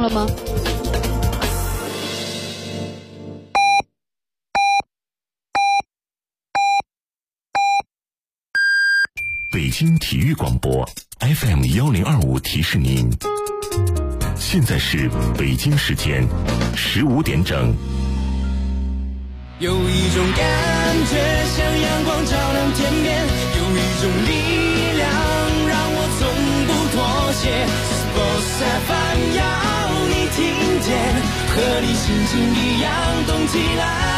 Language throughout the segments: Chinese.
了吗？ 北京体育广播 FM1025提示您，现在是北京时间15点整。 有一种感觉像阳光照亮天边，有一种力量让我从不妥协。Sports FM 要你听见，和你心情一样动起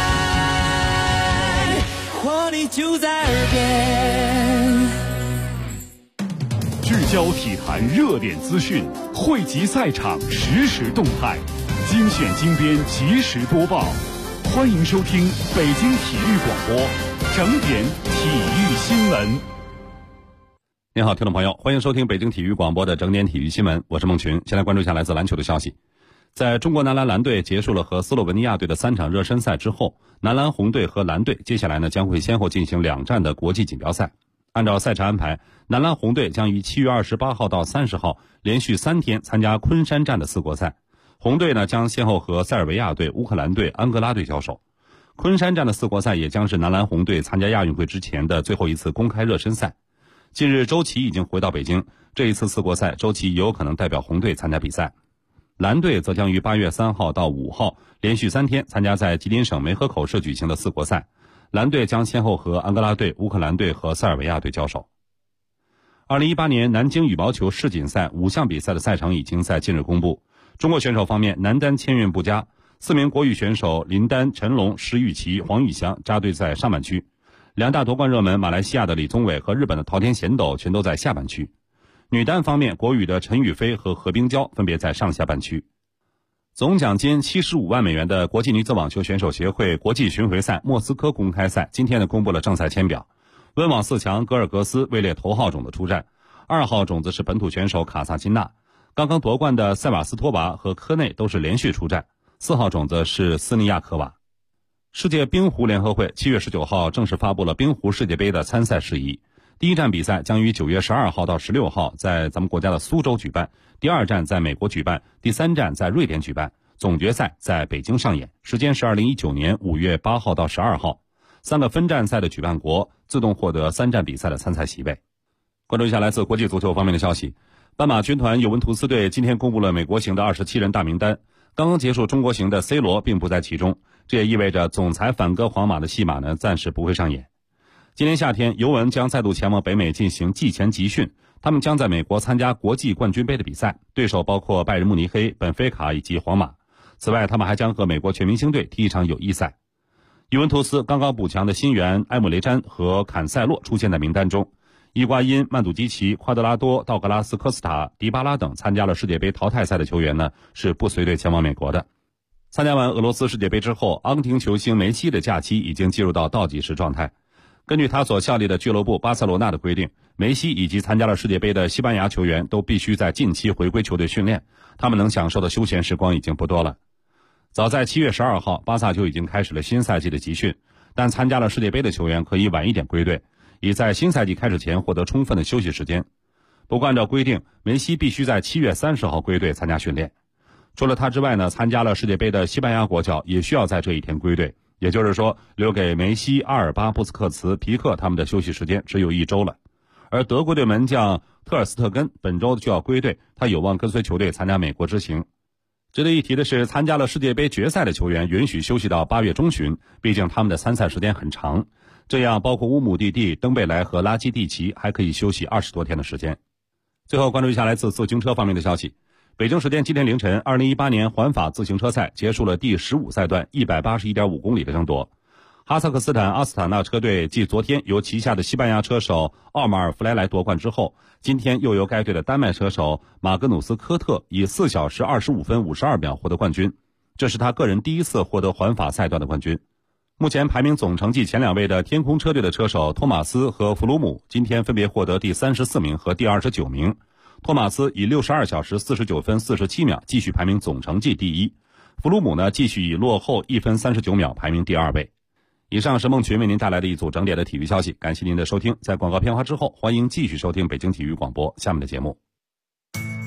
来，活力就在耳边。 聚焦体坛热点资讯，汇集赛场实时动态，精选精编及时播报。欢迎收听北京体育广播整点体育新闻。 您好，听众朋友，欢迎收听北京体育广播的整点体育新闻，我是孟群。先来关注一下来自篮球的消息。在中国男篮篮队结束了和斯洛文尼亚队的3场热身赛之后，男篮红队和蓝队接下来呢将会先后进行2站的国际锦标赛。按照赛程安排，男篮红队将于7月28号到30号连续3天参加昆山站的4国赛。红队呢将先后和塞尔维亚队、乌克兰队、安哥拉队交手。昆山站的4国赛也将是男篮红队参加亚运会之前的最后一次公开热身赛。近日周琦已经回到北京，这一次4国赛周琦也有可能代表红队参加比赛。蓝队则将于8月3号到5号连续3天参加在吉林省梅河口市举行的4国赛。蓝队将先后和安哥拉队、乌克兰队和塞尔维亚队交手。2018年南京羽毛球世锦赛5项比赛的赛程已经在近日公布。中国选手方面，男单签运不佳，4名国羽选手林丹、陈龙、石宇奇、黄玉祥扎堆在上半区。2大夺冠热门马来西亚的李宗伟和日本的桃田贤斗全都在下半区。女单方面，国羽的陈雨菲和何冰娇分别在上下半区。总奖金75万美元的国际女子网球选手协会国际巡回赛莫斯科公开赛今天呢公布了正赛签表。温网4强格尔格斯位列头号种子出战，2号种子是本土选手卡萨金娜，刚刚夺冠的塞瓦斯托娃和科内都是连续出战，4号种子是斯尼亚科娃。世界冰壶联合会7月19号正式发布了冰壶世界杯的参赛事宜。第一站比赛将于9月12号到16号在咱们国家的苏州举办，第2站在美国举办，第3站在瑞典举办，总决赛在北京上演，时间是2019年5月8号到12号。3个分站赛的举办国自动获得3站比赛的参赛席位。关注一下来自国际足球方面的消息。斑马军团尤文图斯队今天公布了美国行的27人大名单，刚刚结束中国行的 C 罗并不在其中，这也意味着总裁反戈皇马的戏码呢暂时不会上演。今年夏天，尤文将再度前往北美进行季前集训，他们将在美国参加国际冠军杯的比赛，对手包括拜仁慕尼黑、本菲卡以及皇马。此外，他们还将和美国全明星队踢一场友谊赛。尤文图斯刚刚补强的新援埃姆雷詹和坎塞洛出现在名单中，伊瓜因、曼杜基奇、夸德拉多、道格拉斯科斯塔、迪巴拉等参加了世界杯淘汰赛的球员呢是不随队前往美国的。参加完俄罗斯世界杯之后，阿根廷球星梅西的假期已经进入到倒计时状态。根据他所效力的俱乐部巴塞罗那的规定，梅西以及参加了世界杯的西班牙球员都必须在近期回归球队训练，他们能享受的休闲时光已经不多了。早在7月12号，巴萨就已经开始了新赛季的集训，但参加了世界杯的球员可以晚一点归队，以在新赛季开始前获得充分的休息时间。不过按照规定，梅西必须在7月30号归队参加训练。除了他之外呢，参加了世界杯的西班牙国脚也需要在这一天归队，也就是说，留给梅西、阿尔巴、布斯克茨、皮克他们的休息时间只有1周了。而德国队门将特尔斯特根本周就要归队，他有望跟随球队参加美国之行。值得一提的是，参加了世界杯决赛的球员允许休息到8月中旬，毕竟他们的参赛时间很长。这样，包括乌姆蒂蒂、登贝莱和拉基蒂奇还可以休息20多天的时间。最后关注一下来自自行车方面的消息。北京时间今天凌晨，2018年环法自行车赛结束了第15赛段 181.5 公里的争夺。哈萨克斯坦阿斯塔纳车队继昨天由旗下的西班牙车手奥马尔·弗莱莱夺冠之后，今天又由该队的丹麦车手马格努斯·科特以4小时25分52秒获得冠军，这是他个人第一次获得环法赛段的冠军。目前排名总成绩前2位的天空车队的车手托马斯和弗鲁姆今天分别获得第34名和第29名。托马斯以62小时49分47秒继续排名总成绩第一，弗鲁姆呢继续以落后1分39秒排名第2位。以上是孟群为您带来的一组整点的体育消息，感谢您的收听。在广告片花之后，欢迎继续收听北京体育广播下面的节目。 爸，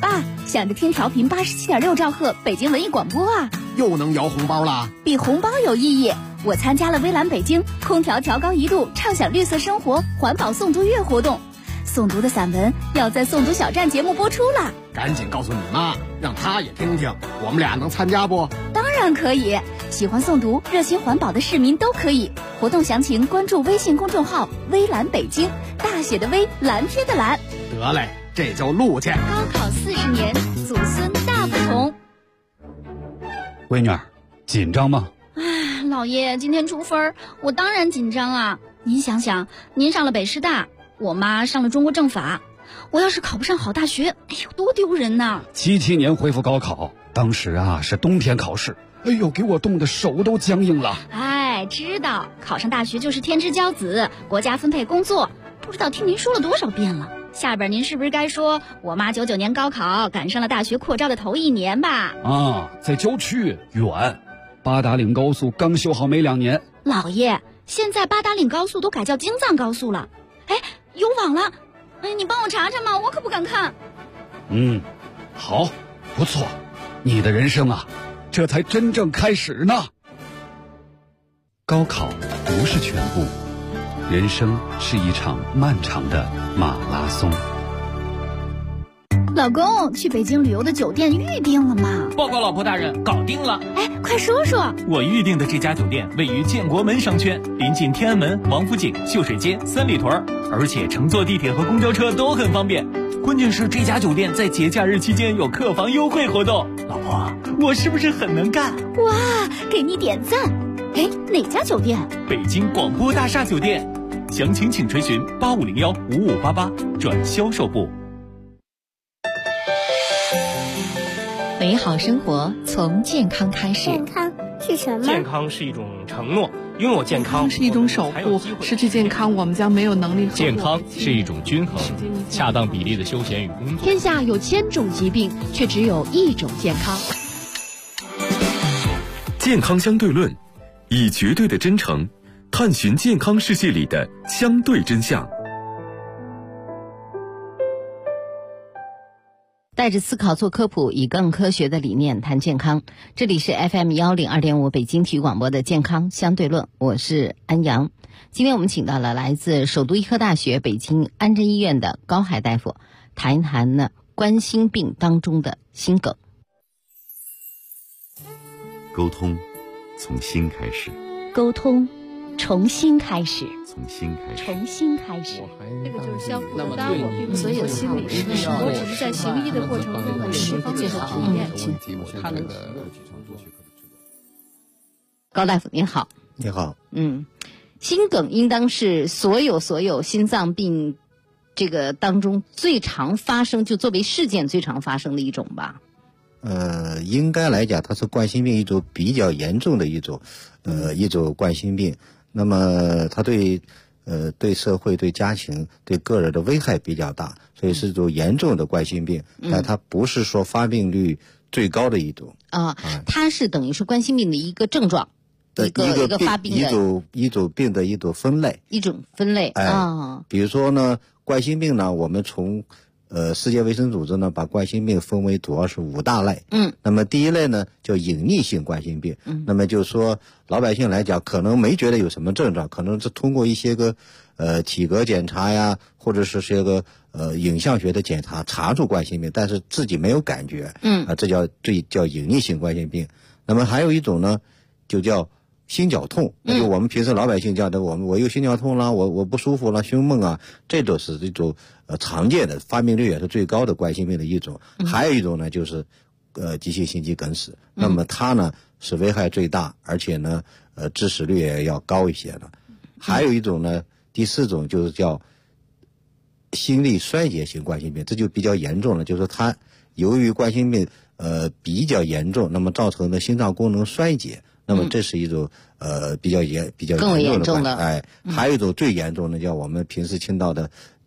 想着听调频87.6兆赫北京文艺广播啊， 又能摇红包啦！ 比红包有意义。我参加了微蓝北京空调调高1度畅享绿色生活环保诵读月活动，诵读的散文要在诵读小站节目播出了。 赶紧告诉你妈，让她也听听，我们俩能参加不？ 当然可以，喜欢诵读、热心环保的市民都可以。活动详情关注微信公众号“微蓝北京”，大写的微，蓝天的蓝。 得嘞，这就录去。 高考40年，祖孙大不同。 闺女儿，紧张吗？ 老爷，今天出分，我当然紧张啊！您想想，您上了北师大，我妈上了中国政法，我要是考不上好大学，哎呦，多丢人呐 ！77年恢复高考，当时啊是冬天考试，哎呦，给我冻得手都僵硬了。 哎，知道考上大学就是天之骄子，国家分配工作，不知道听您说了多少遍了。下边您是不是该说我妈99年高考赶上了大学扩招的头1年吧？ 啊，在郊区远。八达岭高速刚修好没2年。 老爷，现在八达岭高速都改叫京藏高速了。哎，有网了，哎，你帮我查查嘛，我可不敢看。 好，不错，你的人生啊，这才真正开始呢。高考不是全部，人生是一场漫长的马拉松。 老公，去北京旅游的酒店预定了吗？ 报告老婆大人，搞定了。 哎，快说说。 我预定的这家酒店位于建国门商圈，临近天安门、王府井、秀水街、三里屯，而且乘坐地铁和公交车都很方便。关键是这家酒店在节假日期间有客房优惠活动。老婆，我是不是很能干？ 哇，给你点赞。哎，哪家酒店？ 北京广播大厦酒店。详情请垂询8501-5588转销售部。 美好生活从健康开始。 健康是什么？ 健康是一种承诺，拥有健康是一种守护，失去健康我们将没有能力。 健康是一种均衡，恰当比例的休闲与工作。 天下有1000种疾病，却只有1种健康。 健康相对论，以绝对的真诚探寻健康世界里的相对真相。 带着思考做科普，以更科学的理念谈健康。这里是 FM102.5 北京体育广播的健康相对论，我是安阳。今天我们请到了来自首都医科大学北京安贞医院的高海大夫，谈一谈呢冠心病当中的心梗。 沟通从心开始， 沟通从心开始， 从心开始， 从心开始。 这个就是相互的搭伙，并不所有心理师，我只是在行医的过程中的释放最好体验。 他能高大夫您好。 你好。 心梗应当是所有心脏病这个当中最常发生，就作为事件最常发生的一种吧？ 应该来讲，它是冠心病一种比较严重的一种冠心病。那么它对社会、对家庭、对个人的危害比较大，所以是一种严重的冠心病。但它不是说发病率最高的一种。 它是等于是冠心病的一个症状，一个发病的一种病的一种分类。比如说呢，冠心病呢，我们从世界卫生组织呢把冠心病分为主要是5大类。那么第一类呢叫隐匿性冠心病。那么就是说老百姓来讲可能没觉得有什么症状，可能是通过一些个体格检查呀，或者是些个影像学的检查查出冠心病，但是自己没有感觉。这叫隐匿性冠心病。那么还有一种呢就叫心绞痛，就我们平时老百姓叫的，我有心绞痛了，我不舒服了，胸闷啊，这都是一种常见的，发病率也是最高的冠心病的一种。还有一种呢就是急性心肌梗死，那么它呢是危害最大，而且呢致死率也要高一些的。还有一种呢，第4种就是叫心力衰竭型冠心病，这就比较严重了，就是它由于冠心病比较严重，那么造成的心脏功能衰竭。那么这是一种比较严重的。还有一种最严重的叫我们平时听到的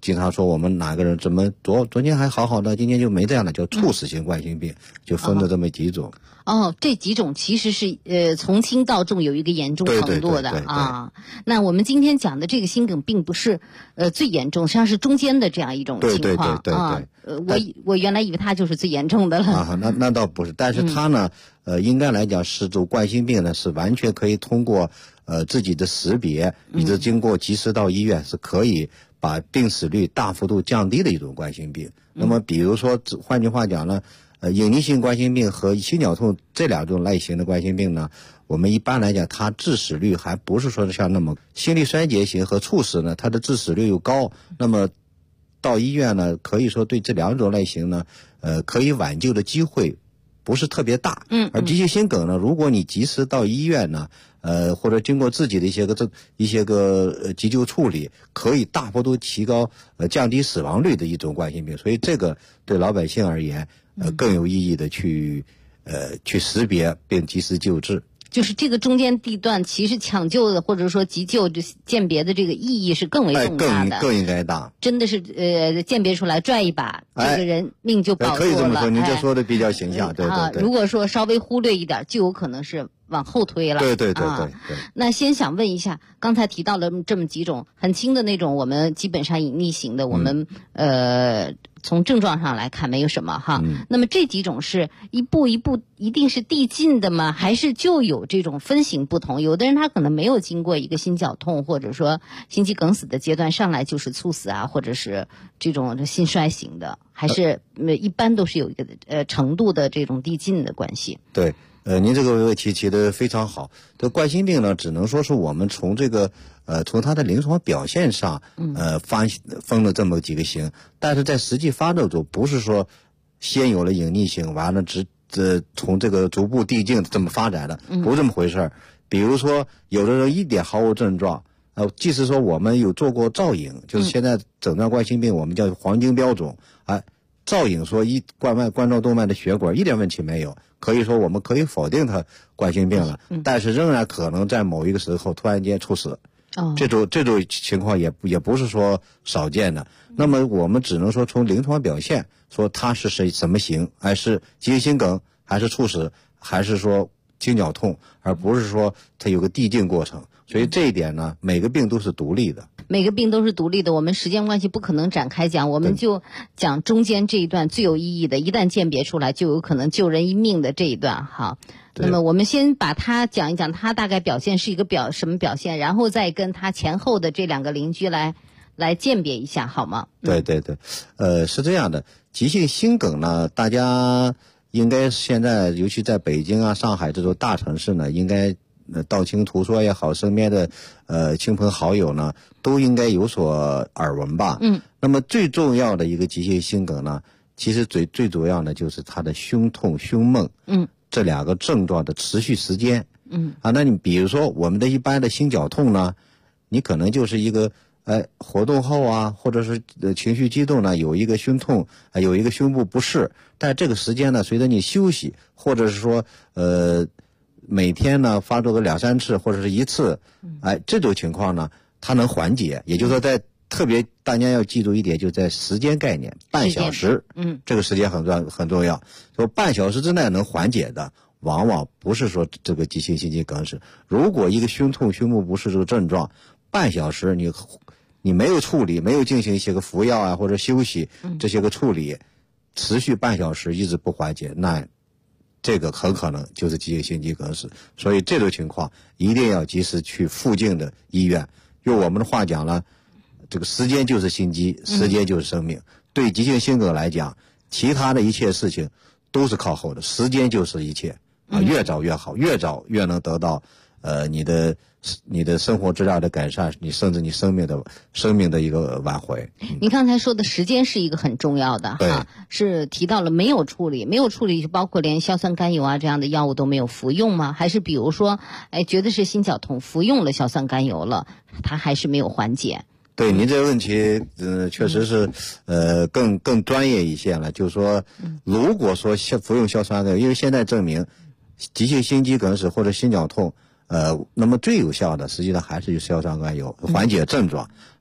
经常说我们哪个人怎么昨天还好好的，今天就没这样的，叫猝死性冠心病，就分了这么几种。 这几种其实是从轻到重有一个严重程度的啊。那我们今天讲的这个心梗并不是最严重，实际上是中间的这样一种情况。对。我原来以为它就是最严重的了。 啊，那倒不是，但是它呢，应该来讲是这种冠心病呢，是完全可以通过自己的识别，以及经过及时到医院，是可以把病死率大幅度降低的一种冠心病。那么比如说，换句话讲呢，隐匿性冠心病和心绞痛这两种类型的冠心病呢，我们一般来讲，它致死率还不是说像那么心力衰竭型和猝死呢，它的致死率又高。那么到医院呢，可以说对这两种类型呢，可以挽救的机会不是特别大。而急性心梗呢，如果你及时到医院呢，或者经过自己的一些个急救处理，可以大幅度提高降低死亡率的一种冠心病。所以这个对老百姓而言，更有意义的去识别并及时救治。 就是这个中间地段，其实抢救的或者说急救这鉴别的这个意义是更为重大的， 更应该大。 真的是鉴别出来拽一把，这个人命就保住了。 可以这么说，您这说的比较形象。对。 如果说稍微忽略一点，就有可能是往后推了。 对。 那先想问一下，刚才提到了这么几种很轻的那种，我们基本上隐匿型的，我们从症状上来看没有什么哈。那么这几种是一步一步一定是递进的吗？还是就有这种分型不同？有的人他可能没有经过一个心绞痛或者说心肌梗死的阶段，上来就是猝死啊，或者是这种心衰型的，还是一般都是有一个程度的这种递进的关系。 对。您这个问题提得非常好。这冠心病呢，只能说是我们从这个从它的临床表现上分了这么几个型，但是在实际发作中，不是说先有了隐匿型，完了从这个逐步递进这么发展的，不是这么回事。比如说，有的人一点毫无症状，即使说我们有做过造影，就是现在诊断冠心病我们叫黄金标准，造影说冠状动脉的血管一点问题没有，可以说我们可以否定它冠心病了，但是仍然可能在某一个时候突然间猝死。这种情况也不是说少见的。那么我们只能说从临床表现说它是什么型，还是急性心梗，还是猝死，还是说心绞痛，而不是说它有个递进过程。所以这一点呢，每个病都是独立的。 每个病都是独立的，我们时间关系不可能展开讲，我们就讲中间这一段最有意义的，一旦鉴别出来就有可能救人一命的这一段哈。那么我们先把它讲一讲，它大概表现是一个什么表现，然后再跟它前后的这两个邻居来鉴别一下，好吗？ 对，是这样的，急性心梗呢，大家应该现在尤其在北京啊、上海这种大城市呢，应该道听途说也好，身边的亲朋好友呢，都应该有所耳闻吧。那么最重要的一个急性心梗呢，其实最主要的就是它的胸痛、胸闷，这两个症状的持续时间。那你比如说我们的一般的心绞痛呢，你可能就是一个活动后啊，或者是情绪激动呢，有一个胸痛，有一个胸部不适，但这个时间呢，随着你休息，或者是说每天呢发作个2-3次或者是1次，这种情况呢，它能缓解。也就是说，在特别大家要记住一点，就在时间概念，半小时，这个时间很重要。说半小时之内能缓解的，往往不是说这个急性心肌梗死。如果一个胸痛、胸部不适这个症状，半小时你没有处理，没有进行一些个服药啊或者休息这些个处理，持续半小时一直不缓解，那这个很可能就是急性心肌梗死。所以这种情况一定要及时去附近的医院。用我们的话讲了，这个时间就是心肌，时间就是生命。对急性心梗来讲，其他的一切事情都是靠后的，时间就是一切越早越好，越早越能得到你的生活质量的改善，甚至你生命的一个挽回。 你刚才说的时间是一个很重要的哈，是提到了没有处理就包括连硝酸甘油啊这样的药物都没有服用吗？还是比如说觉得是心绞痛，服用了硝酸甘油了，它还是没有缓解？ 对，您这个问题确实是更专业一些了。就是说如果说服用硝酸甘油，因为现在证明急性心肌梗死或者心绞痛那么最有效的实际上还是硝酸甘油缓解症状。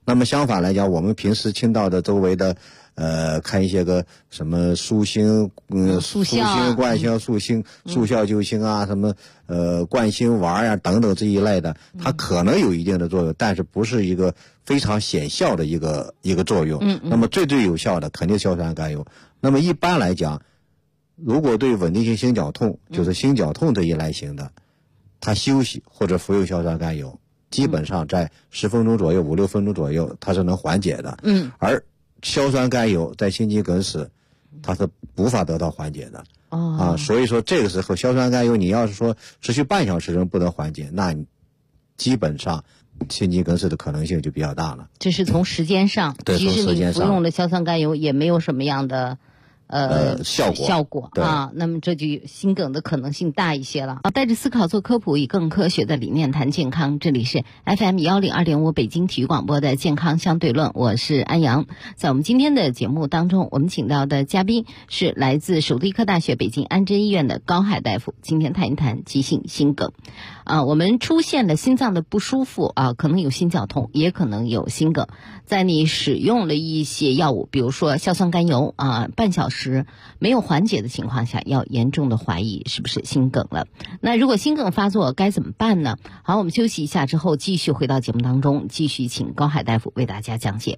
那么相反来讲，我们平时听到的周围的看一些个什么速星速星冠星速效救心啊，什么冠心丸啊等等这一类的，它可能有一定的作用，但是不是一个非常显效的一个作用。那么最有效的肯定是硝酸甘油。那么一般来讲，如果对稳定性心绞痛，就是心绞痛这一类型的，他休息或者服用硝酸甘油，基本上在10分钟左右5-6分钟左右它是能缓解的。而硝酸甘油在心肌梗死它是无法得到缓解的。所以说这个时候硝酸甘油你要是说持续半小时仍不能缓解，那你基本上心肌梗死的可能性就比较大了。 这是从时间上，即使你服用了硝酸甘油也没有什么样的效果啊，那么这就心梗的可能性大一些了。带着思考做科普，以更科学的理念谈健康，这里是 FM 102.5北京体育广播的健康相对论，我是安阳。在我们今天的节目当中，我们请到的嘉宾是来自首都医科大学北京安贞医院的高海大夫，今天谈一谈急性心梗。我们出现了心脏的不舒服可能有心绞痛，也可能有心梗。在你使用了一些药物，比如说硝酸甘油半小时没有缓解的情况下，要严重的怀疑是不是心梗了。那如果心梗发作该怎么办呢？好，我们休息一下之后继续回到节目当中，继续请高海大夫为大家讲解。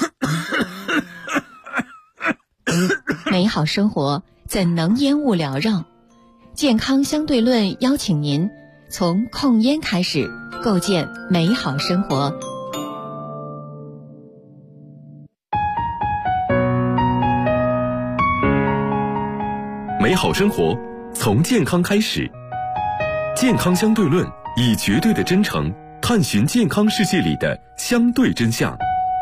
美好生活怎能烟雾缭绕？健康相对论邀请您从控烟开始，构建美好生活。 美好生活从健康开始，健康相对论以绝对的真诚探寻健康世界里的相对真相。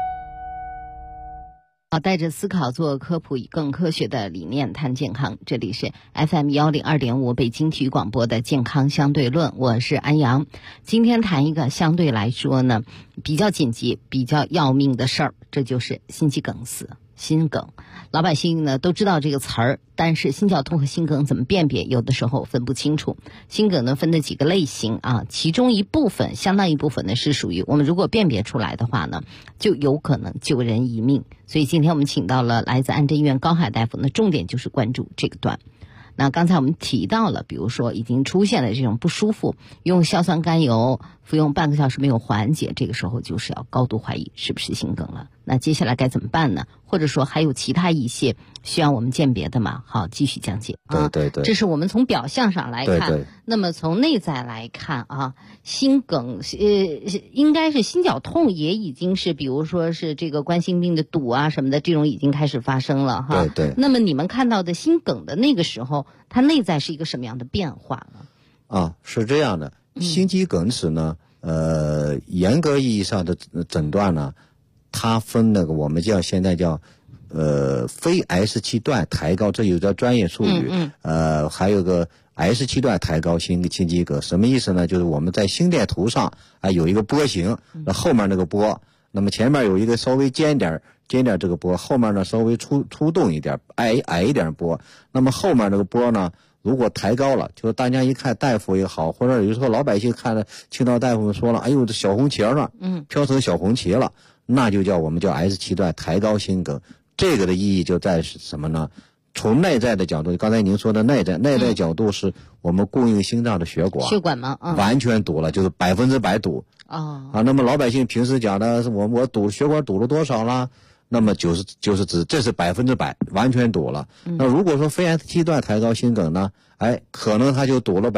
带着思考做科普，以更科学的理念谈健康，这里是 FM 102.5北京体育广播的健康相对论，我是安阳。今天谈一个相对来说呢比较紧急比较要命的事儿，这就是心肌梗死。心梗，老百姓呢都知道这个词儿，但是心绞痛和心梗怎么辨别，有的时候分不清楚。心梗呢分的几个类型其中一部分，相当一部分呢是属于我们如果辨别出来的话呢，就有可能救人一命。所以今天我们请到了来自安贞医院高海大夫，那重点就是关注这个段。那刚才我们提到了，比如说已经出现了这种不舒服，用硝酸甘油服用半个小时没有缓解，这个时候就是要高度怀疑是不是心梗了。那接下来该怎么办呢？或者说还有其他一些需要我们鉴别的吗？好，继续讲解。 对， 这是我们从表象上来看。 对。 那么从内在来看心梗应该是心绞痛，也已经是比如说是这个冠心病的堵什么的，这种已经开始发生了对。 那么你们看到的心梗的那个时候，它内在是一个什么样的变化呢？ 是这样的，心肌梗死呢严格意义上的诊断呢，它分那个我们现在叫非 S7 段抬高，这有个专业术语。还有个 S7 段抬高心肌梗，什么意思呢？就是我们在心电图上有一个波形，那后面那个波，那么前面有一个稍微尖点这个波，后面呢稍微出动一点，矮一点波。那么后面这个波呢，如果抬高了，就是大家一看大夫也好，或者有时候老百姓看了听到大夫们说了，哎呦这小红旗了，飘成小红旗了，那就我们叫 S7 段抬高心梗。这个的意义就在什么呢？从内在的角度，刚才您说的内在角度是我们供应心脏的血管吗？ 完全堵了，就是100%堵。那么老百姓平时讲的是我堵血管堵了多少了？那么就是指这是100%完全堵了。那如果说非 S7 段抬高心梗呢，可能它就堵了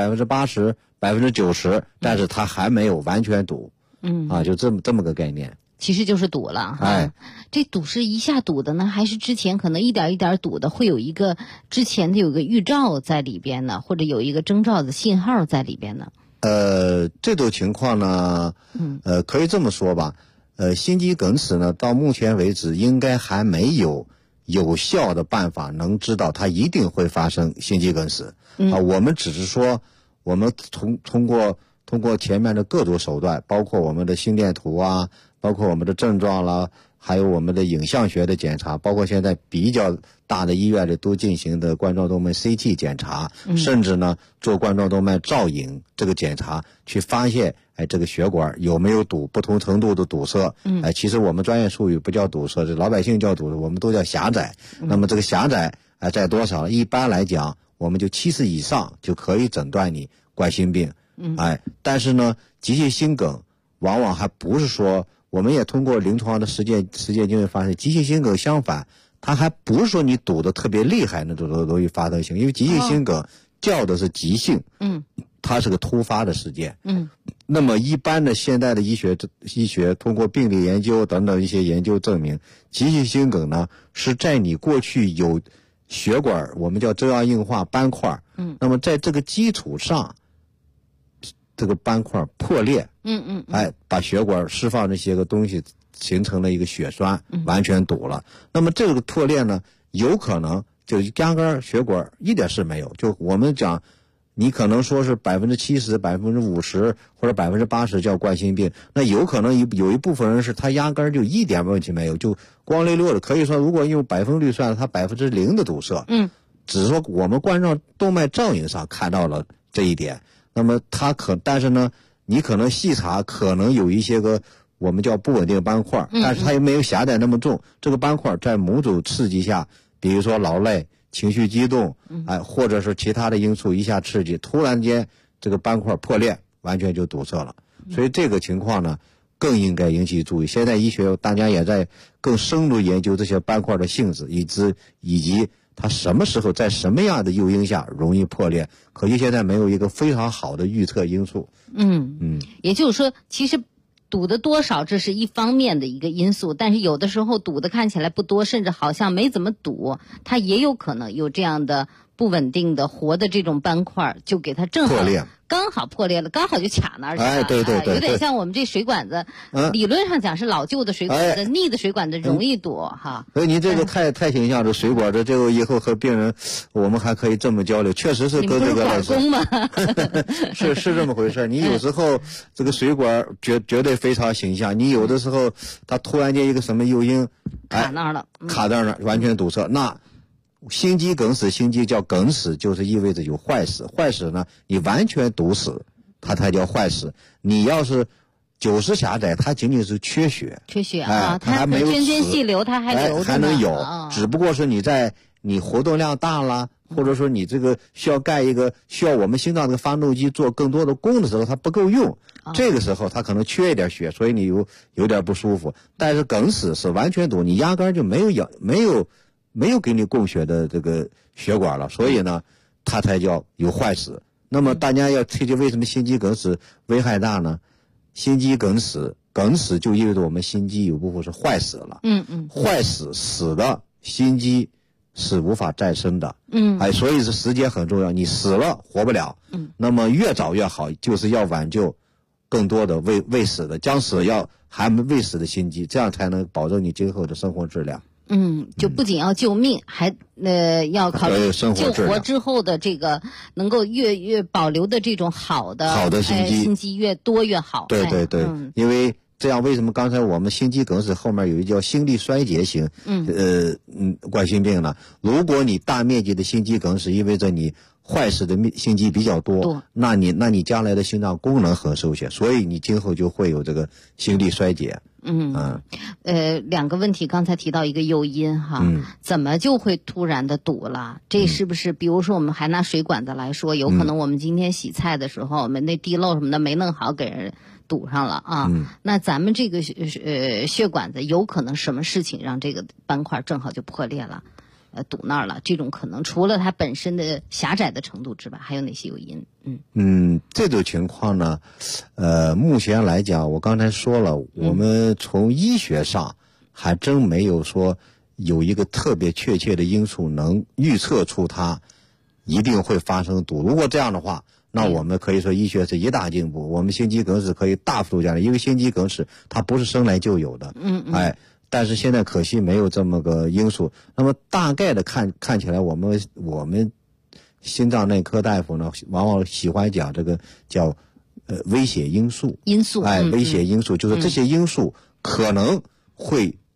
80%、90%，但是它还没有完全堵。就这么个概念。 其实就是堵了这堵是一下堵的呢，还是之前可能一点一点堵的，会有一个之前的有个预兆在里边呢，或者有一个征兆的信号在里边呢？ 这种情况呢，可以这么说吧，心肌梗死呢，到目前为止应该还没有有效的办法能知道它一定会发生心肌梗死。我们只是说，我们通过前面的各种手段，包括我们的心电图包括我们的症状啦， 还有我们的影像学的检查，包括现在比较大的医院里都进行的冠状动脉 CT 检查，甚至呢做冠状动脉造影这个检查，去发现这个血管有没有堵，不同程度的堵塞。其实我们专业术语不叫堵塞，这老百姓叫堵塞，我们都叫狭窄。那么这个狭窄在多少？一般来讲，我们就70以上就可以诊断你冠心病。但是呢，急性心梗往往还不是说，我们也通过临床的实践经验发现，急性心梗相反，它还不是说你堵得特别厉害那种容易发生性，因为急性心梗叫的是急性，它是个突发的事件。那么一般的现代的医学通过病理研究等等一些研究证明，急性心梗呢是在你过去有血管，我们叫粥样硬化斑块，那么在这个基础上，这个斑块破裂，把血管释放这些个东西，形成了一个血栓，完全堵了。那么这个破裂呢，有可能就压根血管一点事没有，就我们讲，你可能说是70%、50%或者80%叫冠心病，那有可能有一部分人是他压根就一点问题没有，就光溜溜的，可以说如果用百分率算，他0%的堵塞。只是说我们冠状动脉造影上看到了这一点。那么但是呢，你可能细查可能有一些个我们叫不稳定斑块，但是它也没有狭窄那么重。这个斑块在某种刺激下，比如说劳累、情绪激动，或者是其他的因素一下刺激，突然间这个斑块破裂，完全就堵塞了。所以这个情况呢，更应该引起注意。现在医学大家也在更深入研究这些斑块的性质，以及它什么时候在什么样的诱因下容易破裂，可惜现在没有一个非常好的预测因素。 也就是说，其实堵的多少这是一方面的一个因素，但是有的时候堵的看起来不多，甚至好像没怎么堵，它也有可能有这样的不稳定的活的这种斑块，就给它正好破裂， 刚好破裂了，刚好就卡那儿去了。 对， 有点像我们这水管子，理论上讲是老旧的水管子，腻的水管子容易堵哈。 所以你这个太形象了，水管子这个以后和病人我们还可以这么交流，确实是跟这个管工吗？ 是这么回事。你有时候这个水管绝对非常形象，你有的时候它突然间一个什么诱因卡那儿了， 卡那儿了，完全堵塞。那心肌梗死，心肌叫梗死，就是意味着有坏死。坏死呢，你完全堵死，它才叫坏死。你要是90狭窄，它仅仅是缺血啊，它还没有涓涓细流，它还留着呢， 还能有，只不过是你活动量大了，或者说你这个需要盖一个需要我们心脏这个发动机做更多的功的时候，它不够用，这个时候它可能缺一点血，所以你有点不舒服。但是梗死是完全堵，你压根就没有给你供血的这个血管了，所以呢，它才叫有坏死。那么大家要推究为什么心肌梗死危害大呢？心肌梗死就意味着我们心肌有部分是坏死了。坏死的心肌是无法再生的。所以是时间很重要，你死了活不了。那么越早越好，就是要挽救更多的未死的，将死要还未死的心肌，这样才能保证你今后的生活质量。 就不仅要救命，还要考虑救活之后的这个能够越保留的这种好的心肌越多越好。 对，因为这样为什么刚才我们心肌梗死后面有一叫心力衰竭型冠心病呢？如果你大面积的心肌梗死，意味着你坏死的心肌比较多，那你将来的心脏功能很受限，所以你今后就会有这个心力衰竭。 两个问题，刚才提到一个诱因哈，怎么就会突然的堵了？这是不是比如说我们还拿水管子来说，有可能我们今天洗菜的时候，我们那地漏什么的没弄好，给人堵上了啊？那咱们这个血管子有可能什么事情让这个斑块正好就破裂了？堵那儿了，这种可能除了它本身的狭窄的程度之外，还有哪些诱因？ 这种情况呢，目前来讲，我刚才说了，我们从医学上还真没有说有一个特别确切的因素能预测出它一定会发生堵。如果这样的话，那我们可以说医学是一大进步，我们心肌梗死可以大幅度降低，因为心肌梗死它不是生来就有的。但是现在可惜没有这么个因素。那么大概的看起来，我们心脏内科大夫呢，往往喜欢讲这个叫危险因素。 危险因素就是这些因素可能会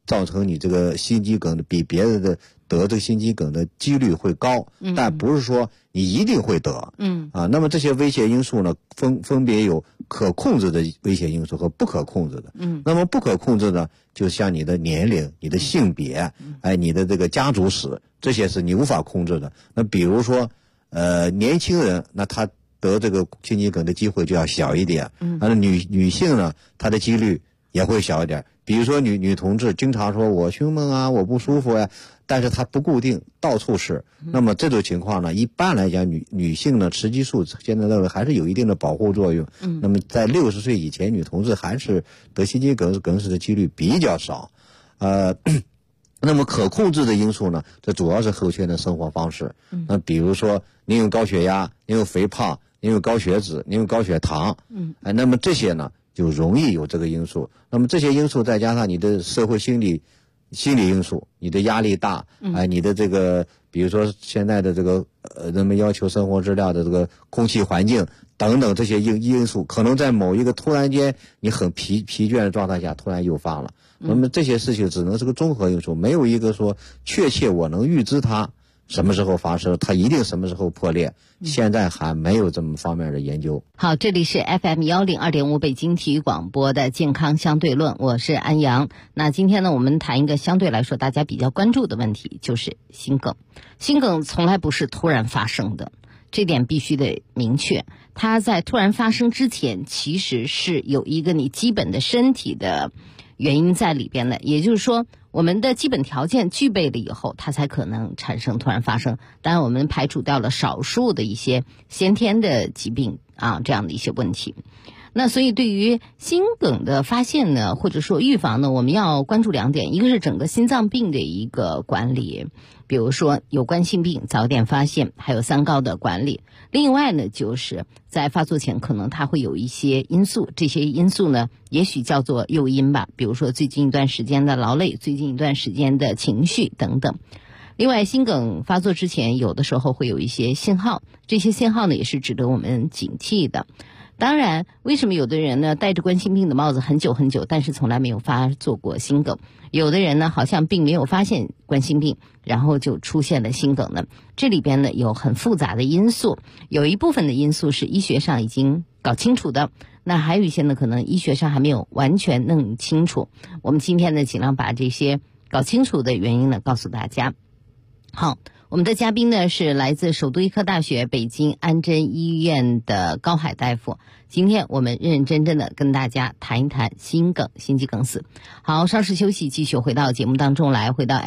造成你这个心肌梗的比别人的得这个心肌梗的几率会高，但不是说你一定会得。那么这些危险因素呢，分别有可控制的危险因素和不可控制的。那么不可控制的，就像你的年龄、你的性别，你的这个家族史，这些是你无法控制的。那比如说，年轻人，那他得这个心肌梗的机会就要小一点。那女性呢，她的几率也会小一点。比如说女同志经常说我胸闷啊，我不舒服呀，但是她不固定，到处是。那么这种情况呢，一般来讲女性呢，雌激素现在认为还是有一定的保护作用。那么在60岁以前，女同志还是得心肌梗死的几率比较少。那么可控制的因素呢，这主要是后天的生活方式。那比如说您有高血压，您有肥胖，您有高血脂，您有高血糖。那么这些呢就容易有这个因素。那么这些因素再加上你的社会心理因素，你的压力大，你的这个比如说现在的这个人们要求生活质量的这个空气环境等等这些因素，可能在某一个突然间你很疲倦的状态下突然诱发了。那么这些事情只能是个综合因素，没有一个说确切我能预知它什么时候发生，它一定什么时候破裂，现在还没有这么方面的研究。 好，这里是 FM102.5 北京体育广播的健康相对论，我是安阳。那今天呢，我们谈一个相对来说大家比较关注的问题，就是心梗。心梗从来不是突然发生的，这点必须得明确。它在突然发生之前，其实是有一个你基本的身体的原因在里边的，也就是说我们的基本条件具备了以后，它才可能产生突然发生。当然我们排除掉了少数的一些先天的疾病这样的一些问题。那所以对于心梗的发现呢，或者说预防呢，我们要关注2点，一个是整个心脏病的一个管理，比如说有冠心病早点发现，还有3高的管理。另外呢，就是在发作前可能它会有一些因素，这些因素呢也许叫做诱因吧，比如说最近一段时间的劳累，最近一段时间的情绪等等。另外心梗发作之前有的时候会有一些信号，这些信号呢也是值得我们警惕的。当然为什么有的人呢戴着冠心病的帽子很久很久，但是从来没有发作过心梗，有的人呢好像并没有发现冠心病，然后就出现了心梗呢？这里边呢有很复杂的因素，有一部分的因素是医学上已经搞清楚的，那还有一些呢可能医学上还没有完全弄清楚。我们今天呢尽量把这些搞清楚的原因呢告诉大家。好，我们的嘉宾呢是来自首都医科大学北京安贞医院的高海大夫。今天我们认认真真的跟大家谈一谈心梗、心肌梗死。好，稍事休息，继续回到节目当中来，回到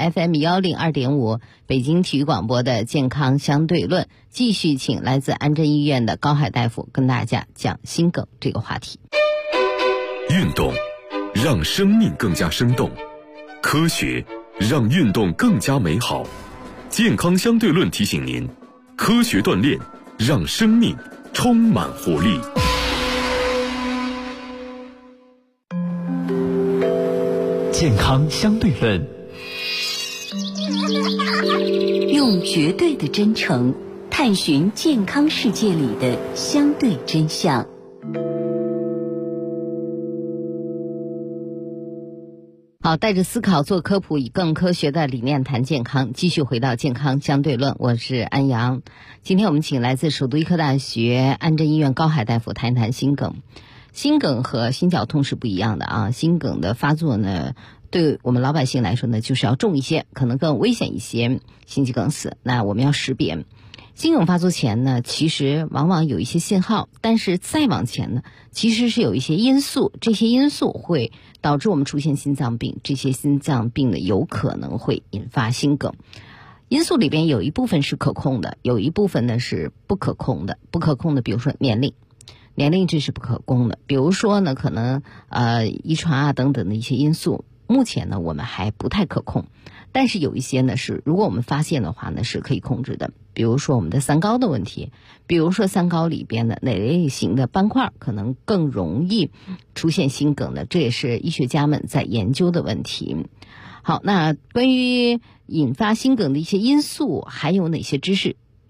FM102.5 北京体育广播的健康相对论，继续请来自安贞医院的高海大夫跟大家讲心梗这个话题。 运动让生命更加生动，科学让运动更加美好。健康相对论提醒您，科学锻炼让生命充满活力。 健康相对论， 用绝对的真诚探寻健康世界里的相对真相。 好，带着思考做科普，以更科学的理念谈健康，继续回到健康相对论，我是安阳。今天我们请来自首都医科大学安贞医院高海大夫谈一谈心梗。心梗和心绞痛是不一样的啊，心梗的发作呢，对我们老百姓来说呢，就是要重一些，可能更危险一些，心肌梗死。那我们要识别心梗发作前呢，其实往往有一些信号，但是再往前呢，其实是有一些因素，这些因素会导致我们出现心脏病，这些心脏病呢有可能会引发心梗。因素里边有一部分是可控的，有一部分呢是不可控的。不可控的，比如说年龄这是不可控的。比如说呢，可能遗传等等的一些因素，目前呢我们还不太可控。但是有一些呢是，如果我们发现的话呢，是可以控制的。比如说我们的3高的问题，比如说3高里边的哪类型的斑块可能更容易出现心梗呢？这也是医学家们在研究的问题。好，那关于引发心梗的一些因素，还有哪些知识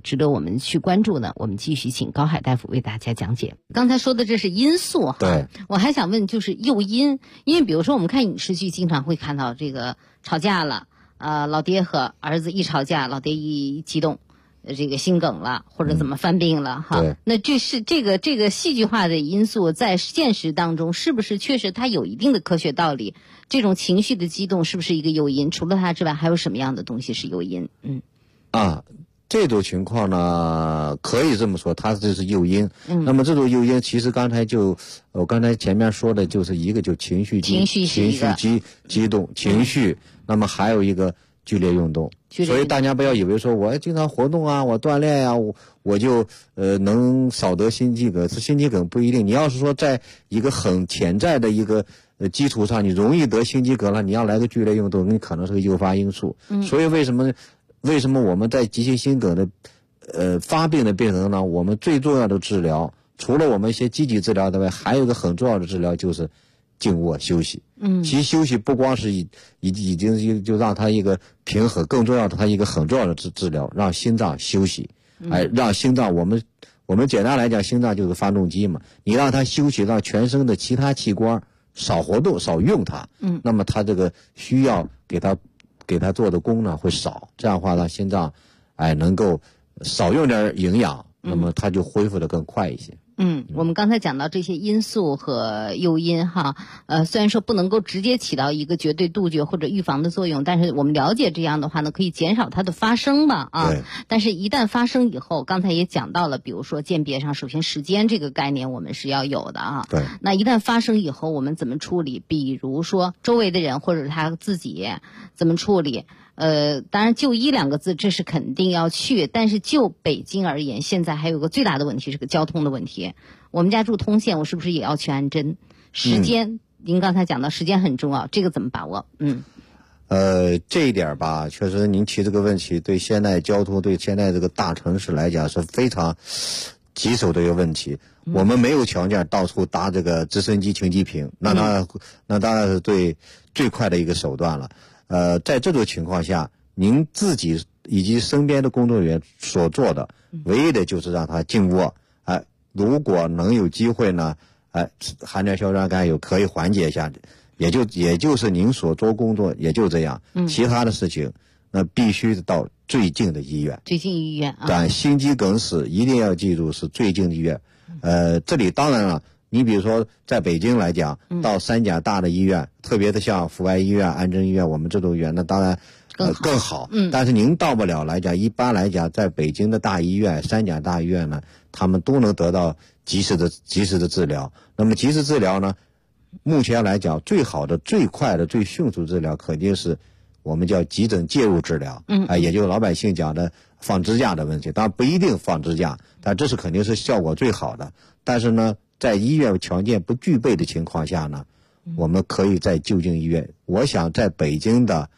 值得我们去关注呢？我们继续请高海大夫为大家讲解。刚才说的这是因素哈， 对， 我还想问就是诱因，因为比如说我们看影视剧经常会看到这个吵架了，老爹和儿子一吵架，老爹一激动，这个心梗了或者怎么犯病了哈，那这是这个戏剧化的因素在现实当中是不是确实它有一定的科学道理？这种情绪的激动是不是一个诱因？除了它之外还有什么样的东西是诱因？ 这种情况呢可以这么说，它这是诱因。那么这种诱因其实我刚才前面说的就是一个就情绪激动情绪，那么还有一个剧烈运动。所以大家不要以为说我经常活动啊，我锻炼啊，我就能少得心肌梗。心肌梗不一定，你要是说在一个很潜在的一个基础上，你容易得心肌梗了，你要来个剧烈运动，你可能是个诱发因素。所以为什么我们在急性心梗的发病的病人呢，我们最重要的治疗除了我们一些积极治疗之外，还有一个很重要的治疗就是静卧休息。其实休息不光是已经就让它一个平衡，更重要的它一个很重要的治疗，让心脏休息。让心脏我们简单来讲，心脏就是发动机嘛，你让它休息，让全身的其他器官少活动少用它，那么它这个需要给它做的功呢会少，这样的话让心脏能够少用点营养，那么它就恢复得更快一些。 我们刚才讲到这些因素和诱因哈，虽然说不能够直接起到一个绝对杜绝或者预防的作用，但是我们了解这样的话呢，可以减少它的发生吧但是一旦发生以后，刚才也讲到了，比如说鉴别上，首先时间这个概念我们是要有的对。 那一旦发生以后，我们怎么处理？比如说周围的人或者他自己怎么处理？当然就医2个字这是肯定要去，但是就北京而言，现在还有个最大的问题是个交通的问题。我们家住通县，我是不是也要去安针？时间，您刚才讲到时间很重要，这个怎么把握？ 这一点吧，确实您提这个问题，对现在交通，对现在这个大城市来讲是非常棘手的一个问题。我们没有条件到处搭这个直升机停机坪，那当然是最快的一个手段了。在这种情况下，您自己以及身边的工作人员所做的，唯一的就是让他静卧。如果能有机会呢，含点硝酸甘油可以缓解一下，也就是您所做工作也就这样。其他的事情，那必须到最近的医院。 最近医院但心肌梗死一定要记住是最近的医院。这里当然了。你比如说在北京来讲，到3甲大的医院，特别的像阜外医院、安贞医院，我们这种医院那当然更好。但是您到不了来讲，一般来讲在北京的大医院、3甲大医院呢，他们都能得到及时的治疗。那么及时治疗呢，目前来讲最好的、最快的、最迅速治疗肯定是我们叫急诊介入治疗。也就是老百姓讲的放支架的问题，当然不一定放支架，但这是肯定是效果最好的。但是呢，在医院条件不具备的情况下呢，我们可以在就近医院。我想在北京的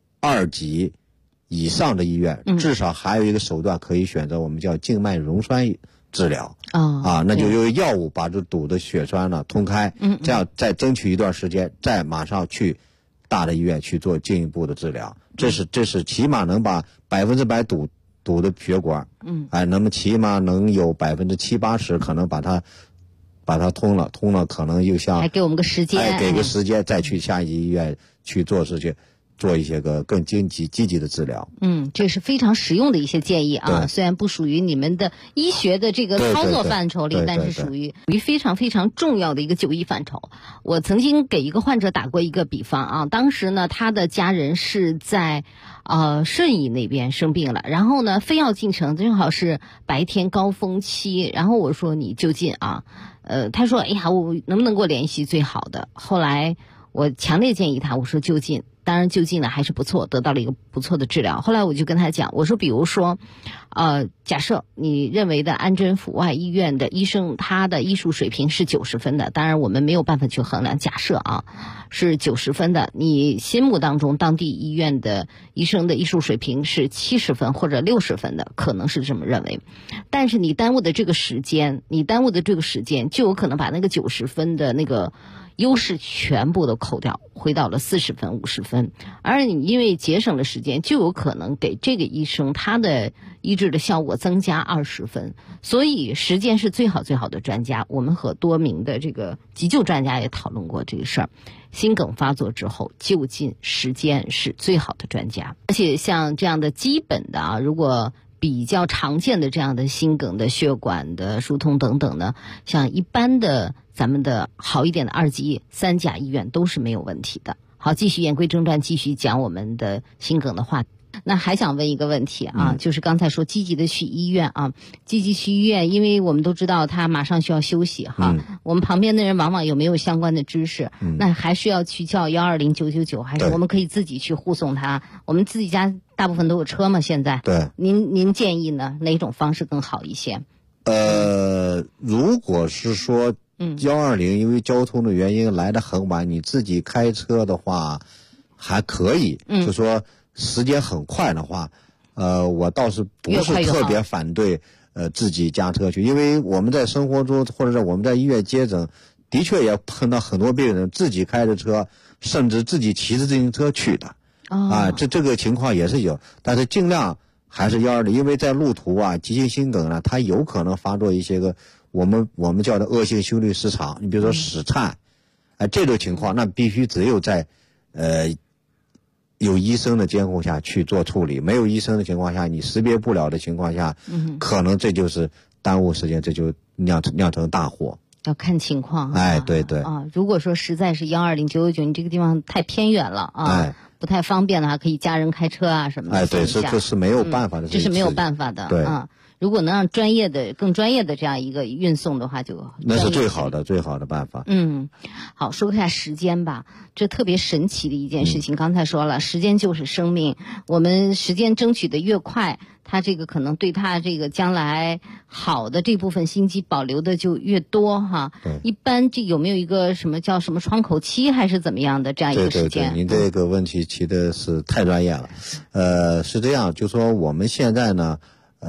2级以上的医院，至少还有一个手段可以选择，我们叫静脉溶栓治疗。那就用药物把这堵的血栓呢通开，这样再争取一段时间，再马上去大的医院去做进一步的治疗。这是起码能把100%堵的血管，那么起码能有70-80%可能把它通了，可能又像还给我们个时间， 给个时间再去下一级医院去做一些个更积极的治疗。 这是非常实用的一些建议啊，虽然不属于你们的医学的这个操作范畴里，但是属于非常非常重要的一个就医范畴。我曾经给一个患者打过一个比方啊，当时呢他的家人是在顺义那边生病了，然后呢非要进城，正好是白天高峰期，然后我说你就近啊，他说哎呀我能不能给我联系最好的，后来我强烈建议他，我说就近，当然就近呢还是不错，得到了一个不错的治疗。后来我就跟他讲，我说比如说假设你认为的安贞阜外医院的医生他的医术水平是90分的，当然我们没有办法去衡量，假设是90分的，你心目当中当地医院的医生的医术水平是70分或者60分的，可能是这么认为，但是你耽误的这个时间就有可能把那个90分的那个优势全部都扣掉，回到了40分、50分。而你因为节省了时间，就有可能给这个医生他的医治的效果增加20分。所以时间是最好的专家。我们和多名的这个急救专家也讨论过这个事儿。心梗发作之后，就近时间是最好的专家。而且像这样的基本的如果比较常见的这样的心梗的血管的疏通等等呢，像一般的咱们的好一点的2级、3甲医院都是没有问题的。好，继续言归正传，继续讲我们的心梗的话题。那还想问一个问题就是刚才说积极的去医院积极去医院，因为我们都知道他马上需要休息我们旁边的人往往有没有相关的知识那还是要去叫120、999，还是我们可以自己去护送他？我们自己家大部分都有车嘛，现在对， 您建议呢哪种方式更好一些？ 如果是说120因为交通的原因来得很晚，你自己开车的话还可以就说时间很快的话我倒是不是特别反对自己驾车去，因为我们在生活中或者是我们在医院接诊的确也碰到很多病人自己开着车，甚至自己骑着自行车去的这个情况也是有，但是尽量还是120，因为在路途急性心梗呢，它有可能发作一些个我们叫的恶性心律失常，你比如说室颤这种情况那必须只有在有医生的监控下去做处理，没有医生的情况下，你识别不了的情况下可能这就是耽误时间，这就酿成大祸。 要看情况对如果说实在是120、999你这个地方太偏远了不太方便的话，可以家人开车什么的对，这是没有办法的， 这是没有办法的对如果能让更专业的这样一个运送的话，就那是最好的办法。 好，说一下时间吧，这特别神奇的一件事情。刚才说了，时间就是生命，我们时间争取的越快，它这个可能对它这个将来好的这部分心肌保留的就越多一般这有没有一个什么叫什么窗口期，还是怎么样的这样一个时间？ 对，您这个问题提的是太专业了。是这样，就说我们现在呢。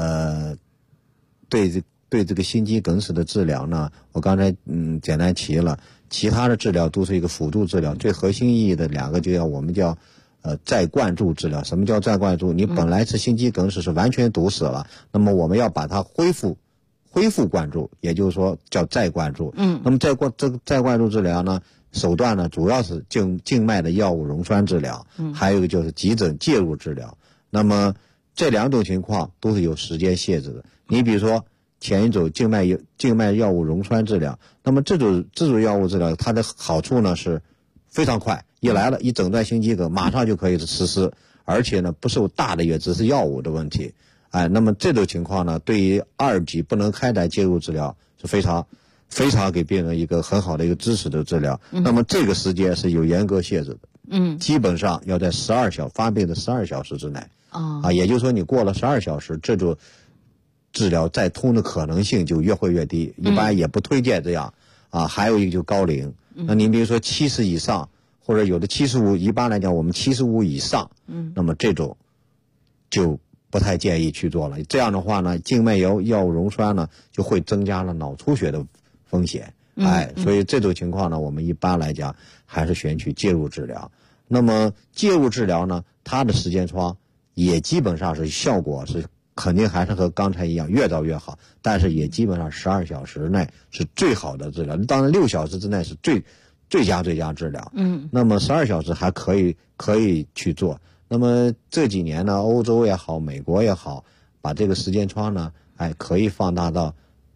对这个心肌梗死的治疗呢，我刚才简单提了，其他的治疗都是一个辅助治疗，最核心意义的2个我们叫再灌注治疗。什么叫再灌注？你本来是心肌梗死是完全堵死了，那么我们要把它恢复灌注，也就是说叫再灌注。那么再灌注治疗呢，手段呢主要是静脉的药物溶栓治疗，还有一个就是急诊介入治疗。那么这2种情况都是有时间限制的。你比如说前一种静脉药物溶栓治疗，那么这种药物治疗它的好处呢是非常快，一来了一诊断心肌梗马上就可以实施，而且呢不受大的也只是药物的问题。那么这种情况呢，对于2级不能开展介入治疗是非常给病人一个很好的一个支持的治疗。那么这个时间是有严格限制的。基本上要在发病的12小时之内。也就是说你过了12小时，这种治疗再通的可能性就越会越低，一般也不推荐这样。还有一个就高龄，那您比如说70以上，或者有的75，一般来讲我们75以上，那么这种就不太建议去做了。这样的话呢，静脉药物溶栓呢就会增加了脑出血的风险。所以这种情况呢，我们一般来讲还是选取介入治疗。那么介入治疗呢，它的时间窗也基本上是效果是肯定还是和刚才一样越早越好，但是也基本上12小时内是最好的治疗，当然6小时之内是最佳治疗。那么12小时还可以去做。那么这几年呢，欧洲也好，美国也好，把这个时间窗呢可以放大到